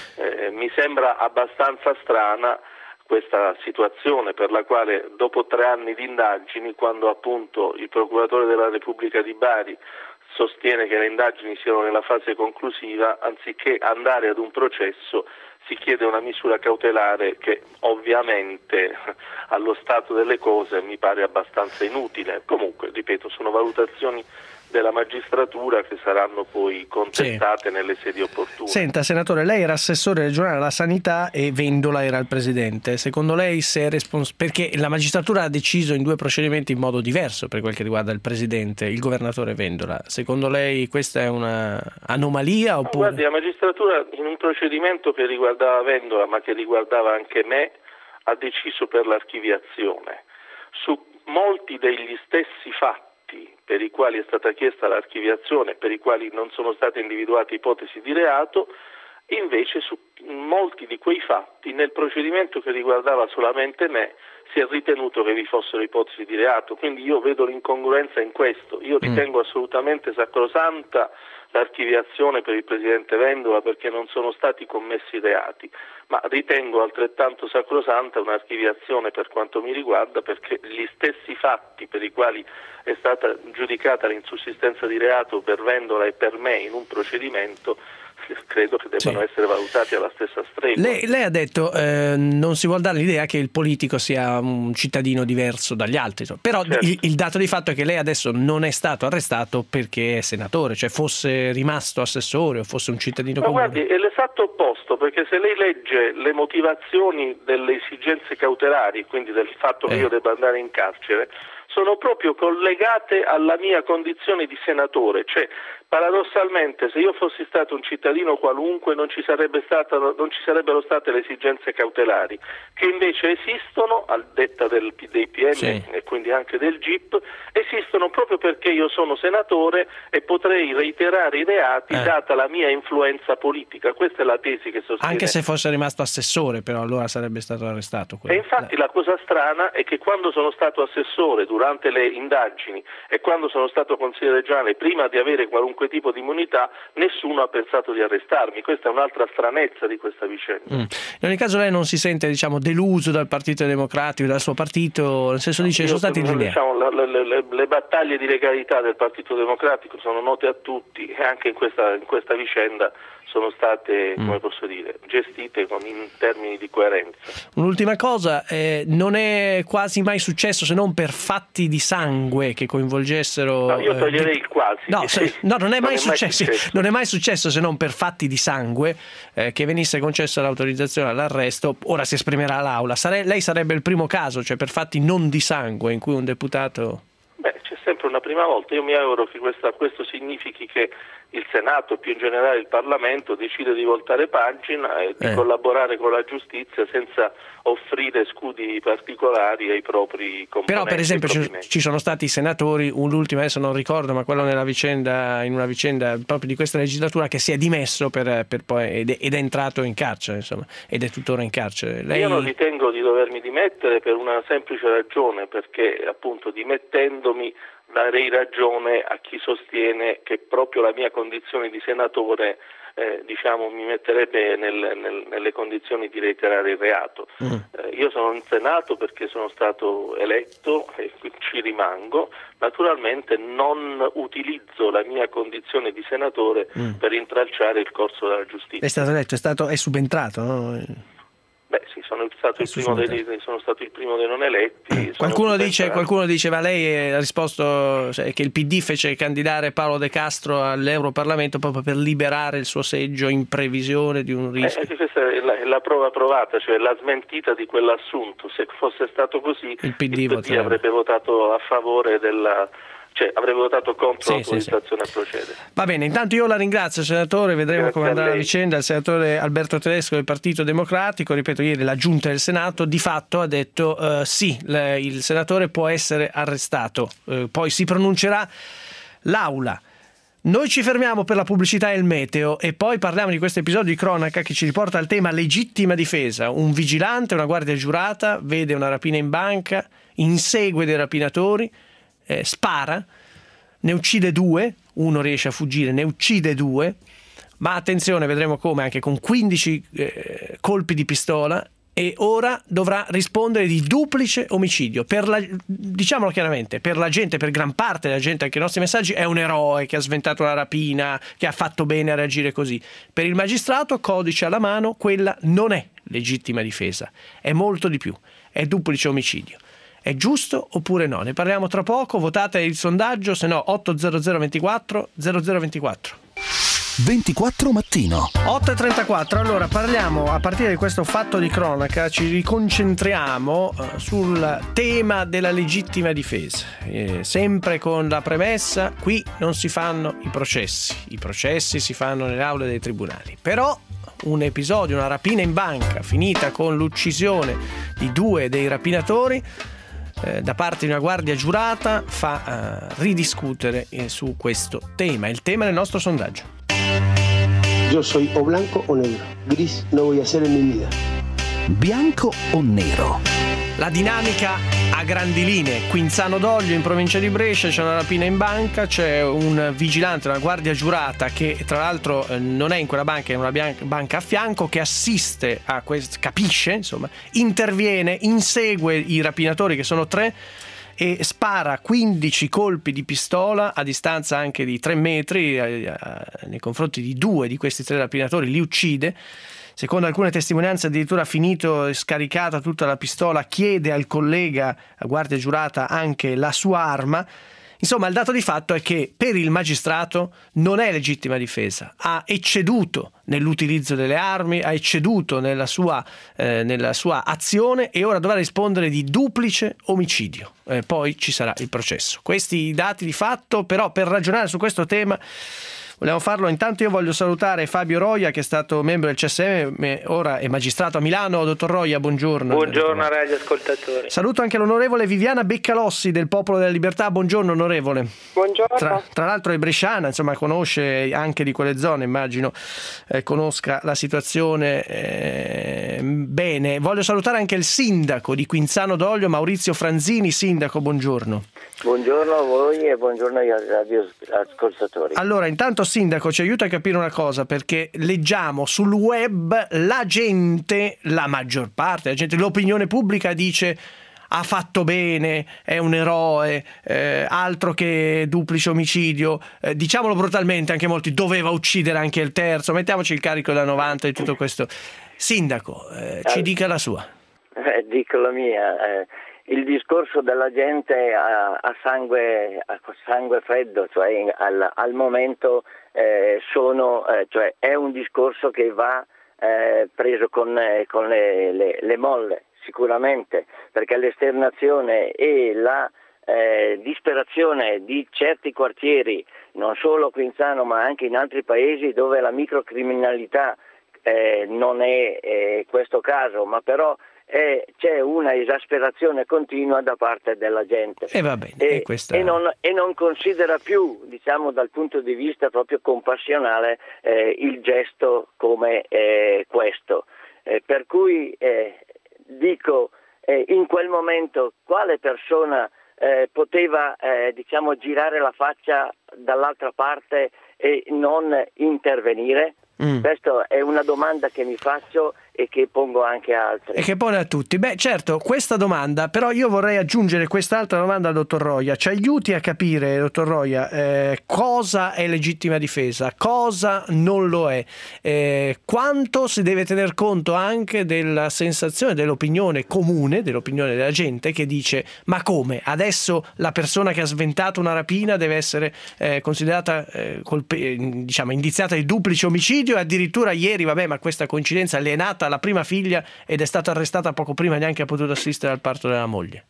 Mi sembra abbastanza strana questa situazione per la quale dopo 3 anni di indagini, quando appunto il procuratore della Repubblica di Bari sostiene che le indagini siano nella fase conclusiva, anziché andare ad un processo si chiede una misura cautelare che ovviamente allo stato delle cose mi pare abbastanza inutile. Comunque, ripeto, sono valutazioni della magistratura che saranno poi contestate nelle sedi opportune. Senta, senatore, lei era assessore regionale alla sanità e Vendola era il presidente. Secondo lei se è perché la magistratura ha deciso in 2 procedimenti in modo diverso per quel che riguarda il presidente, il governatore Vendola. Secondo lei questa è una anomalia oppure? Guardi, la magistratura in un procedimento che riguardava Vendola ma che riguardava anche me ha deciso per l'archiviazione. Su molti degli stessi fatti per i quali è stata chiesta l'archiviazione, per i quali non sono state individuate ipotesi di reato, invece su molti di quei fatti nel procedimento che riguardava solamente me si è ritenuto che vi fossero ipotesi di reato, quindi io vedo l'incongruenza in questo. Io ritengo assolutamente sacrosanta l'archiviazione per il presidente Vendola perché non sono stati commessi reati, ma ritengo altrettanto sacrosanta un'archiviazione per quanto mi riguarda perché gli stessi fatti per i quali è stata giudicata l'insussistenza di reato per Vendola e per me in un procedimento credo che debbano essere valutati alla stessa stregua. Lei ha detto non si vuol dare l'idea che il politico sia un cittadino diverso dagli altri, però certo. il dato di fatto è che lei adesso non è stato arrestato perché è senatore, cioè fosse rimasto assessore o fosse un cittadino comune. Ma guardi, è l'esatto opposto, perché se lei legge le motivazioni delle esigenze cautelari, quindi del fatto che io debba andare in carcere, sono proprio collegate alla mia condizione di senatore, cioè paradossalmente se io fossi stato un cittadino qualunque non ci sarebbero state le esigenze cautelari, che invece esistono, al detta dei PM e quindi anche del GIP, esistono proprio perché io sono senatore e potrei reiterare i reati data la mia influenza politica. Questa è la tesi che sostiene. Anche se fosse rimasto assessore, però allora sarebbe stato arrestato. E infatti la cosa strana è che quando sono stato assessore durante le indagini e quando sono stato consigliere regionale prima di avere qualunque tipo di immunità nessuno ha pensato di arrestarmi. Questa è un'altra stranezza di questa vicenda. In ogni caso lei non si sente deluso dal Partito Democratico, dal suo partito, nel senso dice sono stati lineari. Le battaglie di legalità del Partito Democratico sono note a tutti e anche in questa vicenda sono state, come posso dire, gestite in termini di coerenza. Un'ultima cosa, non è quasi mai successo, se non per fatti di sangue che coinvolgessero... No, io toglierei il quasi. No, non è mai successo. Non è mai successo se non per fatti di sangue che venisse concessa l'autorizzazione all'arresto. Ora si esprimerà l'Aula. Lei sarebbe il primo caso, cioè per fatti non di sangue, in cui un deputato... C'è sempre una prima volta. Io mi auguro che questo significhi che il Senato, più in generale il Parlamento, decide di voltare pagina e di collaborare con la giustizia senza offrire scudi particolari ai propri componenti. Però per esempio ci sono stati senatori, l'ultimo adesso non ricordo, ma quello in una vicenda proprio di questa legislatura, che si è dimesso per poi ed è entrato in carcere, insomma, ed è tuttora in carcere. Io non ritengo di dovermi dimettere per una semplice ragione, perché appunto dimettendomi darei ragione a chi sostiene che proprio la mia condizione di senatore mi metterebbe nelle condizioni di reiterare il reato. Io sono in Senato perché sono stato eletto e ci rimango. Naturalmente non utilizzo la mia condizione di senatore per intralciare il corso della giustizia. È stato eletto, è subentrato, no? Beh sì, sono stato il primo dei non eletti. Qualcuno dice, ma lei ha risposto che il PD fece candidare Paolo De Castro all'Europarlamento proprio per liberare il suo seggio in previsione di un rischio. Questa è la prova provata, cioè la smentita di quell'assunto. Se fosse stato così, il PD avrebbe votato a favore avrebbe votato contro l'autorizzazione a procedere. Va bene, intanto io la ringrazio, senatore, vedremo come andrà la vicenda. Il senatore Alberto Tedesco del Partito Democratico, ripeto, ieri la Giunta del Senato di fatto ha detto il senatore può essere arrestato, poi si pronuncerà l'Aula. Noi ci fermiamo per la pubblicità e il meteo e poi parliamo di questo episodio di cronaca che ci riporta al tema legittima difesa. Un vigilante, una guardia giurata, vede una rapina in banca, insegue dei rapinatori, spara, ne uccide 2, uno riesce a fuggire, ne uccide 2, ma attenzione, vedremo come, anche con 15 colpi di pistola, e ora dovrà rispondere di duplice omicidio. Diciamolo chiaramente, per la gente, per gran parte della gente, anche i nostri messaggi, è un eroe che ha sventato una rapina, che ha fatto bene a reagire così. Per il magistrato, codice alla mano, quella non è legittima difesa, è molto di più, è duplice omicidio. È giusto oppure no? Ne parliamo tra poco, votate il sondaggio, se no 80024 0024. 24 mattino. 8.34, allora parliamo, a partire di questo fatto di cronaca, ci riconcentriamo sul tema della legittima difesa, sempre con la premessa, qui non si fanno i processi si fanno nelle aule dei tribunali, però un episodio, una rapina in banca finita con l'uccisione di 2 dei rapinatori da parte di una guardia giurata fa ridiscutere su questo tema, il tema del nostro sondaggio. Yo soy o blanco o negro, gris no voy a ser en mi vida. Bianco o nero? La dinamica a grandi linee. Quinzano d'Oglio, in provincia di Brescia, c'è una rapina in banca, c'è un vigilante, una guardia giurata che tra l'altro non è in quella banca, è in una banca a fianco, che assiste a questo, capisce, insomma, interviene, insegue i rapinatori, che sono 3, e spara 15 colpi di pistola a distanza anche di 3 metri nei confronti di 2 di questi 3 rapinatori, li uccide. Secondo alcune testimonianze addirittura finito e scaricata tutta la pistola, chiede al collega, a guardia giurata, anche la sua arma. Insomma, il dato di fatto è che per il magistrato non è legittima difesa, ha ecceduto nell'utilizzo delle armi, ha ecceduto nella sua azione e ora dovrà rispondere di duplice omicidio. Poi ci sarà il processo. Questi i dati di fatto, però per ragionare su questo tema vogliamo farlo. Intanto io voglio salutare Fabio Roia, che è stato membro del CSM, ora è magistrato a Milano. Dottor Roia, buongiorno. Buongiorno a radioascoltatori. Saluto anche l'onorevole Viviana Beccalossi del Popolo della Libertà. Buongiorno onorevole. Buongiorno. Tra l'altro è bresciana, insomma conosce anche di quelle zone, immagino conosca la situazione bene. Voglio salutare anche il sindaco di Quinzano d'Oglio, Maurizio Franzini. Sindaco, buongiorno. Buongiorno a voi e buongiorno ai radioascoltatori. Allora, intanto sindaco, ci aiuta a capire una cosa, perché leggiamo sul web la gente, la maggior parte della gente, l'opinione pubblica dice ha fatto bene, è un eroe, altro che duplice omicidio, diciamolo brutalmente, anche molti, doveva uccidere anche il terzo, mettiamoci il carico da 90 di tutto questo. Sindaco, ci dica la sua. Dico la mia. Il discorso della gente a sangue freddo, cioè al momento cioè è un discorso che va preso con le molle, sicuramente, perché l'esternazione e la disperazione di certi quartieri non solo qui in Zano ma anche in altri paesi dove la microcriminalità non è questo caso, ma però c'è una esasperazione continua da parte della gente e va bene, e non considera più, diciamo, dal punto di vista proprio compassionale il gesto come questo, per cui dico, in quel momento quale persona poteva diciamo girare la faccia dall'altra parte e non intervenire? Questa è una domanda che mi faccio e che pongo anche a altri. E che pone a tutti. Beh, certo, questa domanda, però io vorrei aggiungere quest'altra domanda al dottor Roia. Ci aiuti a capire, dottor Roia, cosa è legittima difesa, cosa non lo è, quanto si deve tener conto anche della sensazione, dell'opinione comune, dell'opinione della gente che dice: ma come? Adesso la persona che ha sventato una rapina deve essere considerata diciamo indiziata di duplice omicidio, e addirittura ieri, vabbè, ma questa coincidenza, le è nata la prima figlia ed è stata arrestata poco prima, neanche ha potuto assistere al parto della moglie.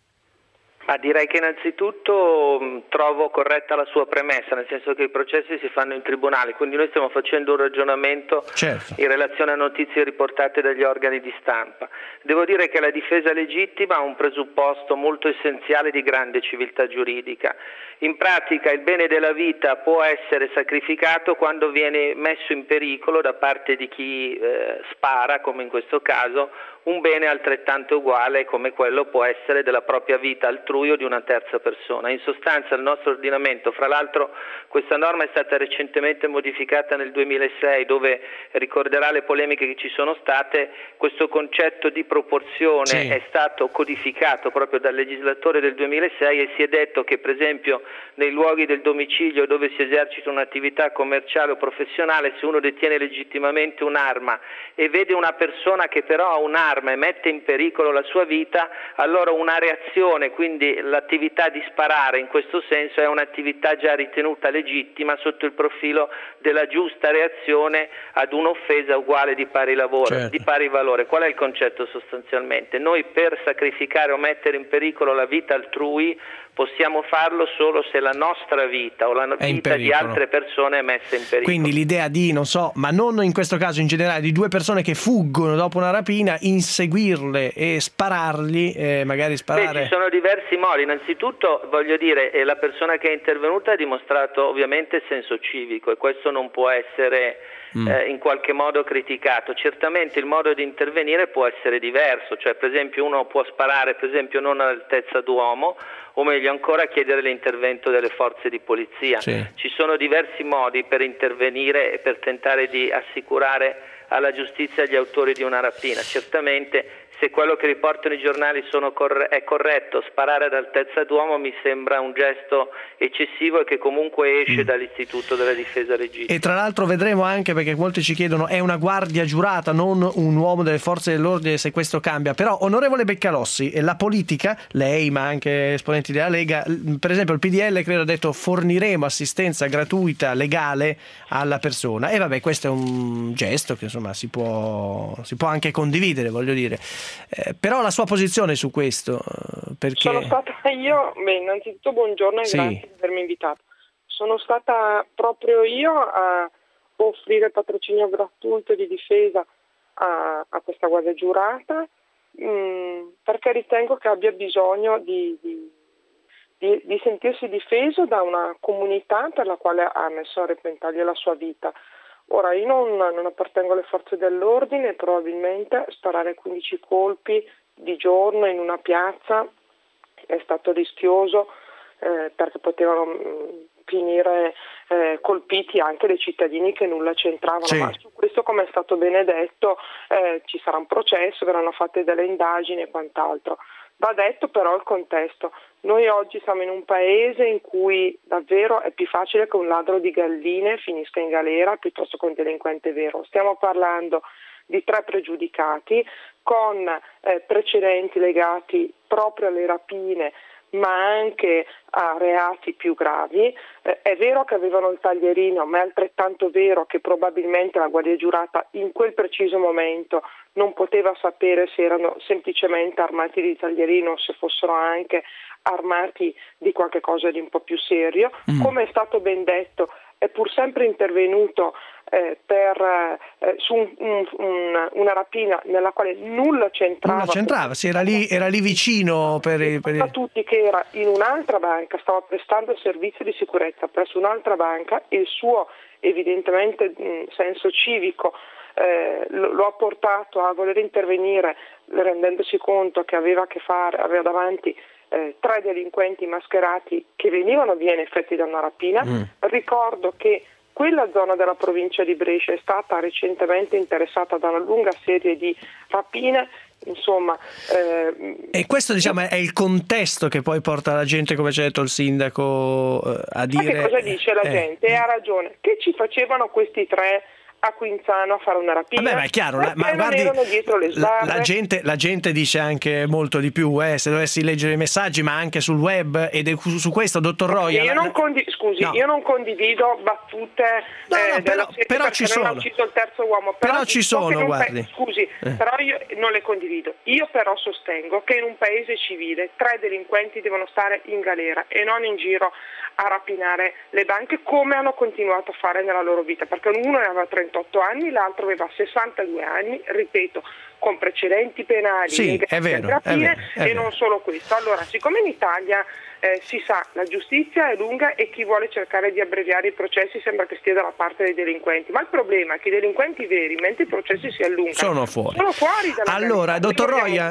Ma direi che innanzitutto trovo corretta la sua premessa, nel senso che i processi si fanno in tribunale, quindi noi stiamo facendo un ragionamento in relazione a notizie riportate dagli organi di stampa. Devo dire che la difesa legittima ha un presupposto molto essenziale di grande civiltà giuridica. In pratica il bene della vita può essere sacrificato quando viene messo in pericolo da parte di chi spara, come in questo caso, un bene altrettanto uguale come quello può essere della propria vita altrui o di una terza persona. In sostanza il nostro ordinamento, fra l'altro questa norma è stata recentemente modificata nel 2006, dove ricorderà le polemiche che ci sono state, questo concetto di proporzione è stato codificato proprio dal legislatore del 2006 e si è detto che per esempio nei luoghi del domicilio dove si esercita un'attività commerciale o professionale, se uno detiene legittimamente un'arma e vede una persona che però ha un'arma e mette in pericolo la sua vita, allora una reazione, quindi l'attività di sparare in questo senso è un'attività già ritenuta legittima sotto il profilo della giusta reazione ad un'offesa uguale di pari valore. Qual è il concetto sostanzialmente? Noi per sacrificare o mettere in pericolo la vita altrui possiamo farlo solo se la nostra vita o la vita di altre persone è messa in pericolo. Quindi l'idea di, non so, ma non in questo caso, in generale, di due persone che fuggono dopo una rapina, inseguirle e sparargli, magari sparare... Ci sono diversi modi. Innanzitutto, voglio dire, la persona che è intervenuta ha dimostrato ovviamente senso civico e questo non può essere in qualche modo criticato. Certamente il modo di intervenire può essere diverso, cioè per esempio uno può sparare per esempio non all'altezza d'uomo, o meglio ancora chiedere l'intervento delle forze di polizia. Ci sono diversi modi per intervenire e per tentare di assicurare alla giustizia gli autori di una rapina. Certamente se quello che riportano i giornali è corretto, sparare ad altezza d'uomo mi sembra un gesto eccessivo e che comunque esce dall'istituto della difesa legittima. E tra l'altro vedremo anche, perché molti ci chiedono, è una guardia giurata, non un uomo delle forze dell'ordine, se questo cambia. Però, onorevole Beccalossi, la politica, lei ma anche esponenti della Lega, per esempio il PDL credo ha detto forniremo assistenza gratuita, legale alla persona, e vabbè, questo è un gesto che insomma si può anche condividere, voglio dire. Però la sua posizione su questo, perché... Sono stata io, innanzitutto buongiorno e grazie per avermi invitato. Sono stata proprio io a offrire patrocinio gratuito di difesa a questa guardia giurata, perché ritengo che abbia bisogno di sentirsi difeso da una comunità per la quale ha messo a repentaglio la sua vita. Ora, io non appartengo alle forze dell'ordine, probabilmente sparare 15 colpi di giorno in una piazza è stato rischioso perché potevano finire colpiti anche dei cittadini che nulla c'entravano, ma su questo, come è stato bene detto, ci sarà un processo, verranno fatte delle indagini e quant'altro. Va detto però il contesto. Noi oggi siamo in un paese in cui davvero è più facile che un ladro di galline finisca in galera piuttosto che un delinquente vero. Stiamo parlando di 3 pregiudicati con precedenti legati proprio alle rapine, ma anche a reati più gravi. È vero che avevano il taglierino, ma è altrettanto vero che probabilmente la guardia giurata in quel preciso momento non poteva sapere se erano semplicemente armati di taglierino o se fossero anche armati di qualche cosa di un po' più serio. Come è stato ben detto, è pur sempre intervenuto su una rapina nella quale nulla c'entrava. Sì, era lì vicino per tutti che era in un'altra banca, stava prestando il servizio di sicurezza presso un'altra banca. Il suo evidentemente senso civico lo ha portato a voler intervenire, rendendosi conto che aveva davanti 3 delinquenti mascherati che venivano via in effetti da una rapina. Ricordo che quella zona della provincia di Brescia è stata recentemente interessata da una lunga serie di rapine, insomma. E questo è il contesto che poi porta la gente, come ci ha detto il sindaco, a dire... Che cosa dice la gente? E ha ragione. Che ci facevano questi 3 a Quinzano a fare una rapina? Vabbè, ma è chiaro, ma guardi, erano dietro le sbarre. La gente dice anche molto di più, se dovessi leggere i messaggi, ma anche sul web, ed è su questo, dottor Roia. Io non condivido battute però ci sono. Non ho ucciso il terzo uomo. Però ci sono, guardi. Però io non le condivido. Io però sostengo che in un paese civile 3 delinquenti devono stare in galera e non in giro a rapinare le banche, come hanno continuato a fare nella loro vita, perché uno ne aveva 38 anni, l'altro aveva 62 anni, ripeto, con precedenti penali, sì, è vero. E non solo questo. Allora, siccome in Italia si sa, la giustizia è lunga e chi vuole cercare di abbreviare i processi sembra che stia dalla parte dei delinquenti, ma il problema è che i delinquenti veri, mentre i processi si allungano, sono fuori dalla allora, dottor Roia,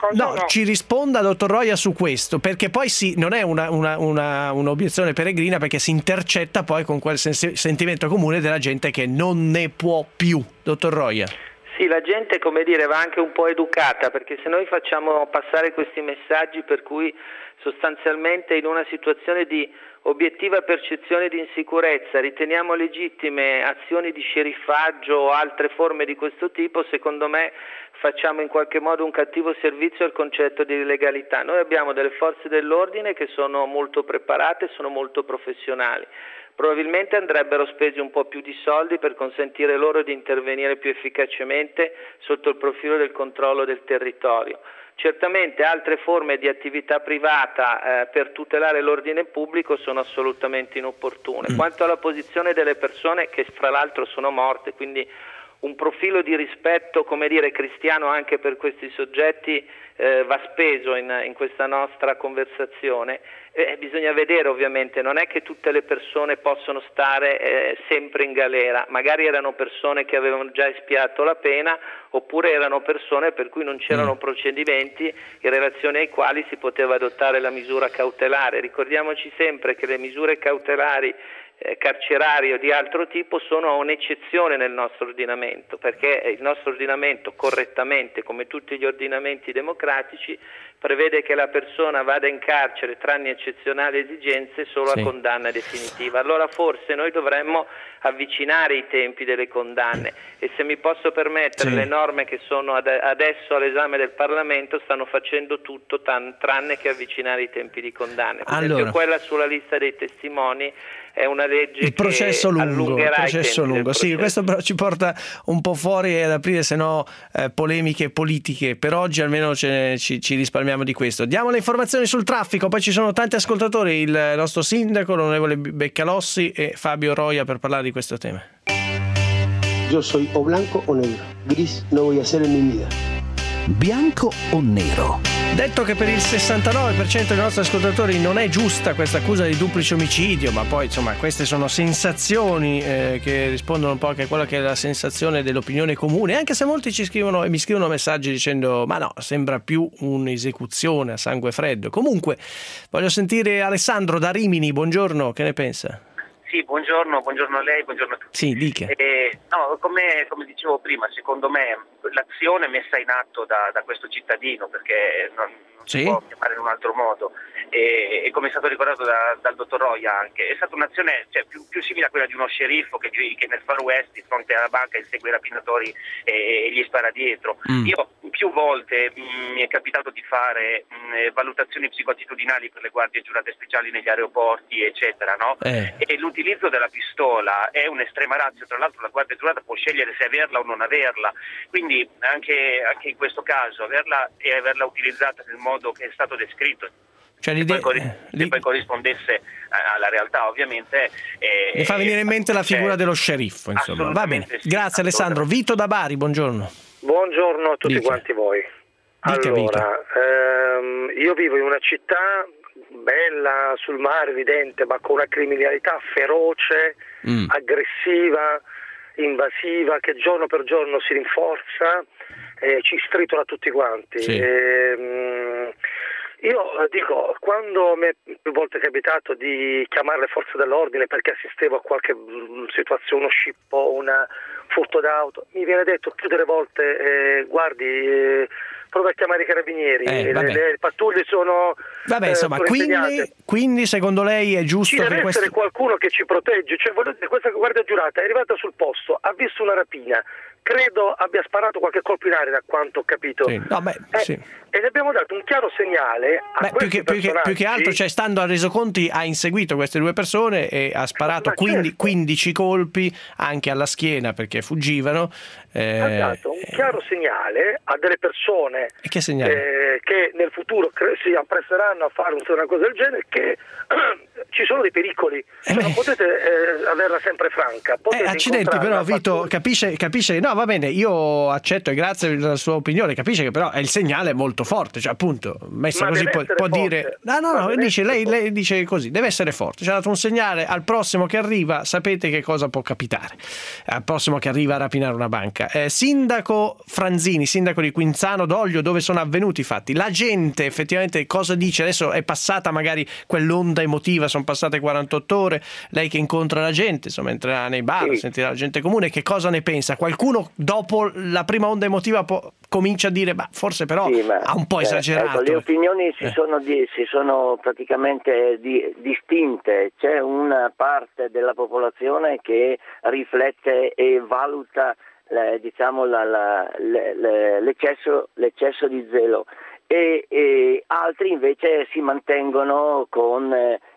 ci risponda, dottor Roia, su questo, perché poi non è un'obiezione peregrina, perché si intercetta poi con quel sentimento comune della gente che non ne può più. Dottor Roia. Sì, la gente, va anche un po' educata, perché se noi facciamo passare questi messaggi per cui sostanzialmente in una situazione di obiettiva percezione di insicurezza riteniamo legittime azioni di sceriffaggio o altre forme di questo tipo, secondo me facciamo in qualche modo un cattivo servizio al concetto di legalità. Noi abbiamo delle forze dell'ordine che sono molto preparate, sono molto professionali. Probabilmente andrebbero spesi un po' più di soldi per consentire loro di intervenire più efficacemente sotto il profilo del controllo del territorio. Certamente altre forme di attività privata per tutelare l'ordine pubblico sono assolutamente inopportune. Quanto alla posizione delle persone che fra l'altro sono morte, quindi un profilo di rispetto, cristiano anche per questi soggetti va speso in questa nostra conversazione. Bisogna vedere, ovviamente, non è che tutte le persone possono stare sempre in galera, magari erano persone che avevano già espiato la pena, oppure erano persone per cui non c'erano procedimenti in relazione ai quali si poteva adottare la misura cautelare. Ricordiamoci sempre che le misure cautelari carcerarie o di altro tipo sono un'eccezione nel nostro ordinamento, perché il nostro ordinamento, correttamente, come tutti gli ordinamenti democratici, prevede che la persona vada in carcere tranne eccezionali esigenze solo a condanna definitiva. Allora forse noi dovremmo avvicinare i tempi delle condanne, e se mi posso permettere, le norme che sono adesso all'esame del Parlamento stanno facendo tutto tranne che avvicinare i tempi di condanne. Per esempio quella sulla lista dei testimoni è una legge il processo che lungo, allungherà il processo lungo. Sì, questo però ci porta un po' fuori ad aprire polemiche politiche. Per oggi almeno ci risparmiamo di questo. Diamo le informazioni sul traffico, poi ci sono tanti ascoltatori, il nostro sindaco, l'onorevole Beccalossi e Fabio Roia, per parlare di questo tema. Yo soy o blanco o negro. Gris no voy a hacer en mi vida. Bianco o nero? Detto che per il 69% dei nostri ascoltatori non è giusta questa accusa di duplice omicidio, ma poi queste sono sensazioni che rispondono un po' anche a quella che è la sensazione dell'opinione comune, anche se molti mi scrivono messaggi dicendo ma no, sembra più un'esecuzione a sangue freddo. Comunque voglio sentire Alessandro da Rimini, buongiorno, che ne pensa? Sì, buongiorno a lei, buongiorno a tutti. Sì, dica. Come dicevo prima, secondo me l'azione messa in atto da questo cittadino, perché non si può chiamare in un altro modo, e come è stato ricordato dal dottor Roia anche, è stata un'azione più simile a quella di uno sceriffo che nel Far West di fronte alla banca insegue i rapinatori e gli spara dietro. Io più volte mi è capitato di fare valutazioni psicoattitudinali per le guardie giurate speciali negli aeroporti, eccetera, no? E l'utilizzo della pistola è un'estrema ratio, tra l'altro la guardia giurata può scegliere se averla o non averla, quindi anche in questo caso averla utilizzata nel modo che è stato descritto, cioè che poi corrispondesse alla realtà, ovviamente. Mi fa venire in mente la figura dello sceriffo, insomma. Va bene, grazie Alessandro. Vito da Bari, buongiorno. Buongiorno a tutti quanti voi. Allora, io vivo in una città bella sul mare, evidente, ma con una criminalità feroce, aggressiva, invasiva, che giorno per giorno si rinforza, ci stritola tutti quanti. Sì. Io dico, quando mi è più volte capitato di chiamare le forze dell'ordine perché assistevo a qualche situazione, uno scippo, un furto d'auto, mi viene detto più delle volte, guardi, prova a chiamare i carabinieri, le pattuglie sono insomma, quindi secondo lei è giusto ci deve essere qualcuno che ci protegge, cioè voglio dire, questa guardia giurata è arrivata sul posto, ha visto una rapina, credo abbia sparato qualche colpo in aria, da quanto ho capito. Sì. E le abbiamo dato un chiaro segnale a questi personaggi. Più che altro, cioè, stando a resoconti, ha inseguito queste due persone e ha sparato 15 colpi anche alla schiena perché fuggivano. Ha dato un chiaro segnale a delle persone che nel futuro si appresseranno a fare una cosa del genere, che ci sono dei pericoli, non potete averla sempre franca. Accidenti, però Vito capisce, no, va bene, io accetto e grazie per la sua opinione, capisce che però è il segnale molto forte, cioè appunto messo così può dire lei dice così, deve essere forte, ci ha dato un segnale, al prossimo che arriva sapete che cosa può capitare, al prossimo che arriva a rapinare una banca. Sindaco Franzini, sindaco di Quinzano d'Oglio, dove sono avvenuti i fatti, la gente effettivamente cosa dice? Adesso è passata magari quell'onda emotiva, sono passate 48 ore, lei che incontra la gente, insomma entrerà nei bar, sentirà la gente comune, che cosa ne pensa? Qualcuno dopo la prima onda emotiva comincia a dire forse però ha un po' esagerato. Le opinioni si sono praticamente distinte, c'è una parte della popolazione che riflette e valuta l'eccesso di zelo e altri invece si mantengono con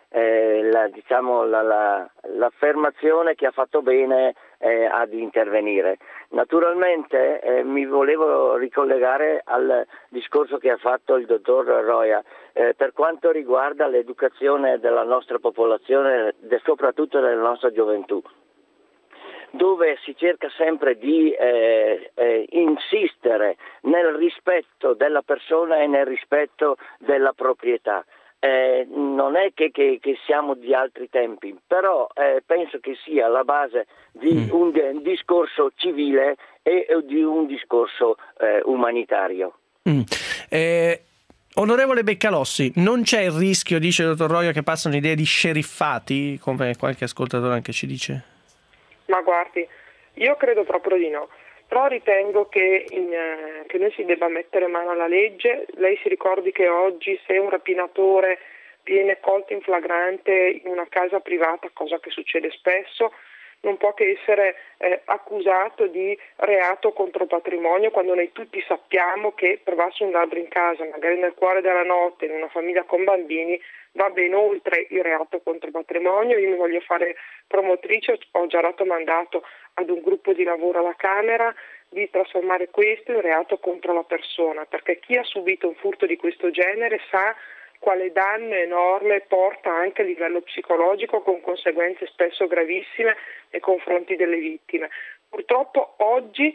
l'affermazione che ha fatto bene ad intervenire. Naturalmente mi volevo ricollegare al discorso che ha fatto il dottor Roia per quanto riguarda l'educazione della nostra popolazione, soprattutto della nostra gioventù, dove si cerca sempre di insistere nel rispetto della persona e nel rispetto della proprietà. Non è che siamo di altri tempi, però penso che sia la base di un discorso civile e di un discorso umanitario. Onorevole Beccalossi, non c'è il rischio, dice il dottor Roia, che passano idee di sceriffati, come qualche ascoltatore anche ci dice? Ma guardi, io credo proprio di no. Però ritengo che noi si debba mettere mano alla legge. Lei si ricordi che oggi se un rapinatore viene colto in flagrante in una casa privata, cosa che succede spesso, non può che essere accusato di reato contro patrimonio, quando noi tutti sappiamo che trovarsi un ladro in casa, magari nel cuore della notte, in una famiglia con bambini, va ben oltre il reato contro patrimonio. Io mi voglio fare promotrice, ho già dato mandato ad un gruppo di lavoro alla Camera di trasformare questo in reato contro la persona, perché chi ha subito un furto di questo genere sa quale danno enorme porta anche a livello psicologico, con conseguenze spesso gravissime nei confronti delle vittime. Purtroppo oggi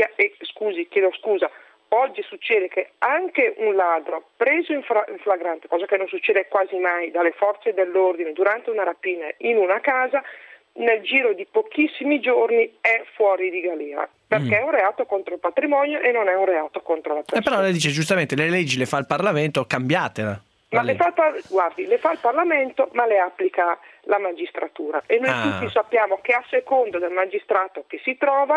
oggi succede che anche un ladro preso in flagrante, cosa che non succede quasi mai, dalle forze dell'ordine durante una rapina in una casa, nel giro di pochissimi giorni è fuori di galera, perché è un reato contro il patrimonio e non è un reato contro la persona. Però lei dice giustamente, le leggi le fa il Parlamento, cambiatela. Ma le fa il Parlamento, ma le applica la magistratura, e noi tutti sappiamo che a secondo del magistrato che si trova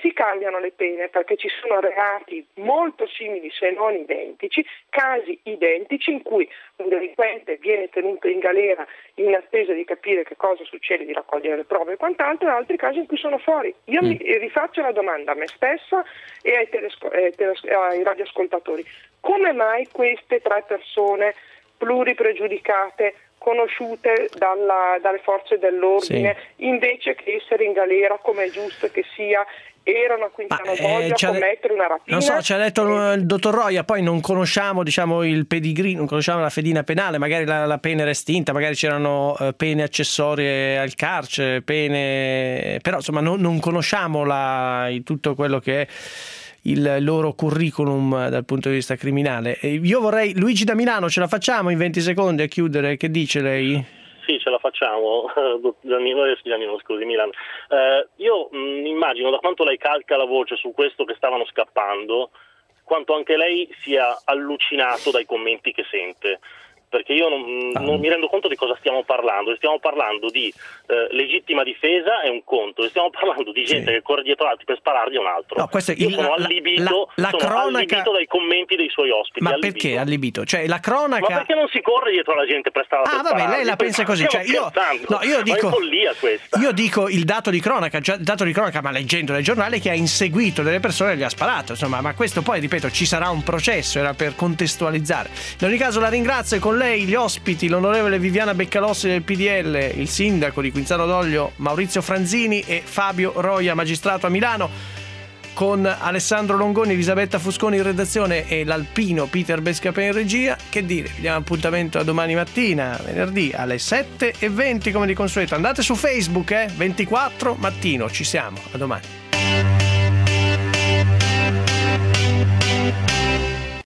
si cambiano le pene perché ci sono reati molto simili se non identici, casi identici in cui un delinquente viene tenuto in galera in attesa di capire che cosa succede, di raccogliere le prove e quant'altro, e altri casi in cui sono fuori. Io mi rifaccio la domanda a me stessa e ai radioascoltatori: come mai queste 3 persone pluripregiudicate, conosciute dalle forze dell'ordine, invece che essere in galera come è giusto che sia, erano a Quintano Doglio a commettere una rapina? Non so, ci ha detto il dottor Roia, poi non conosciamo il pedigree, non conosciamo la fedina penale, magari la pena era estinta, magari c'erano pene accessorie al carcere, però insomma non conosciamo tutto quello che è il loro curriculum dal punto di vista criminale. Io vorrei, Luigi da Milano, ce la facciamo in 20 secondi a chiudere? Che dice lei? Sì, ce la facciamo, scusi Milan. Io immagino, da quanto lei calca la voce su questo che stavano scappando, quanto anche lei sia allucinato dai commenti che sente. Perché io non mi rendo conto di cosa stiamo parlando. Stiamo parlando di legittima difesa è un conto, stiamo parlando di gente che corre dietro altri per sparargli a un altro. No, io sono allibito dai commenti dei suoi ospiti. Ma perché allibito? Cioè la cronaca... Ma perché non si corre dietro alla gente per stare a vabbè, lei la pensa così. Cioè, io dico, ma è follia questa. Io dico il dato di cronaca, ma leggendo nel giornale che ha inseguito delle persone e gli ha sparato. Insomma, ma questo poi, ripeto, ci sarà un processo, era per contestualizzare. In ogni caso la ringrazio, con lei gli ospiti, l'onorevole Viviana Beccalossi del PDL, il sindaco di Quinzano d'Oglio Maurizio Franzini e Fabio Roia, magistrato a Milano, con Alessandro Longoni, Elisabetta Fusconi in redazione e l'alpino Peter Bescapè in regia. Che dire, vi diamo appuntamento a domani mattina, venerdì alle 7:20 come di consueto. Andate su Facebook, 24 mattino, ci siamo, a domani.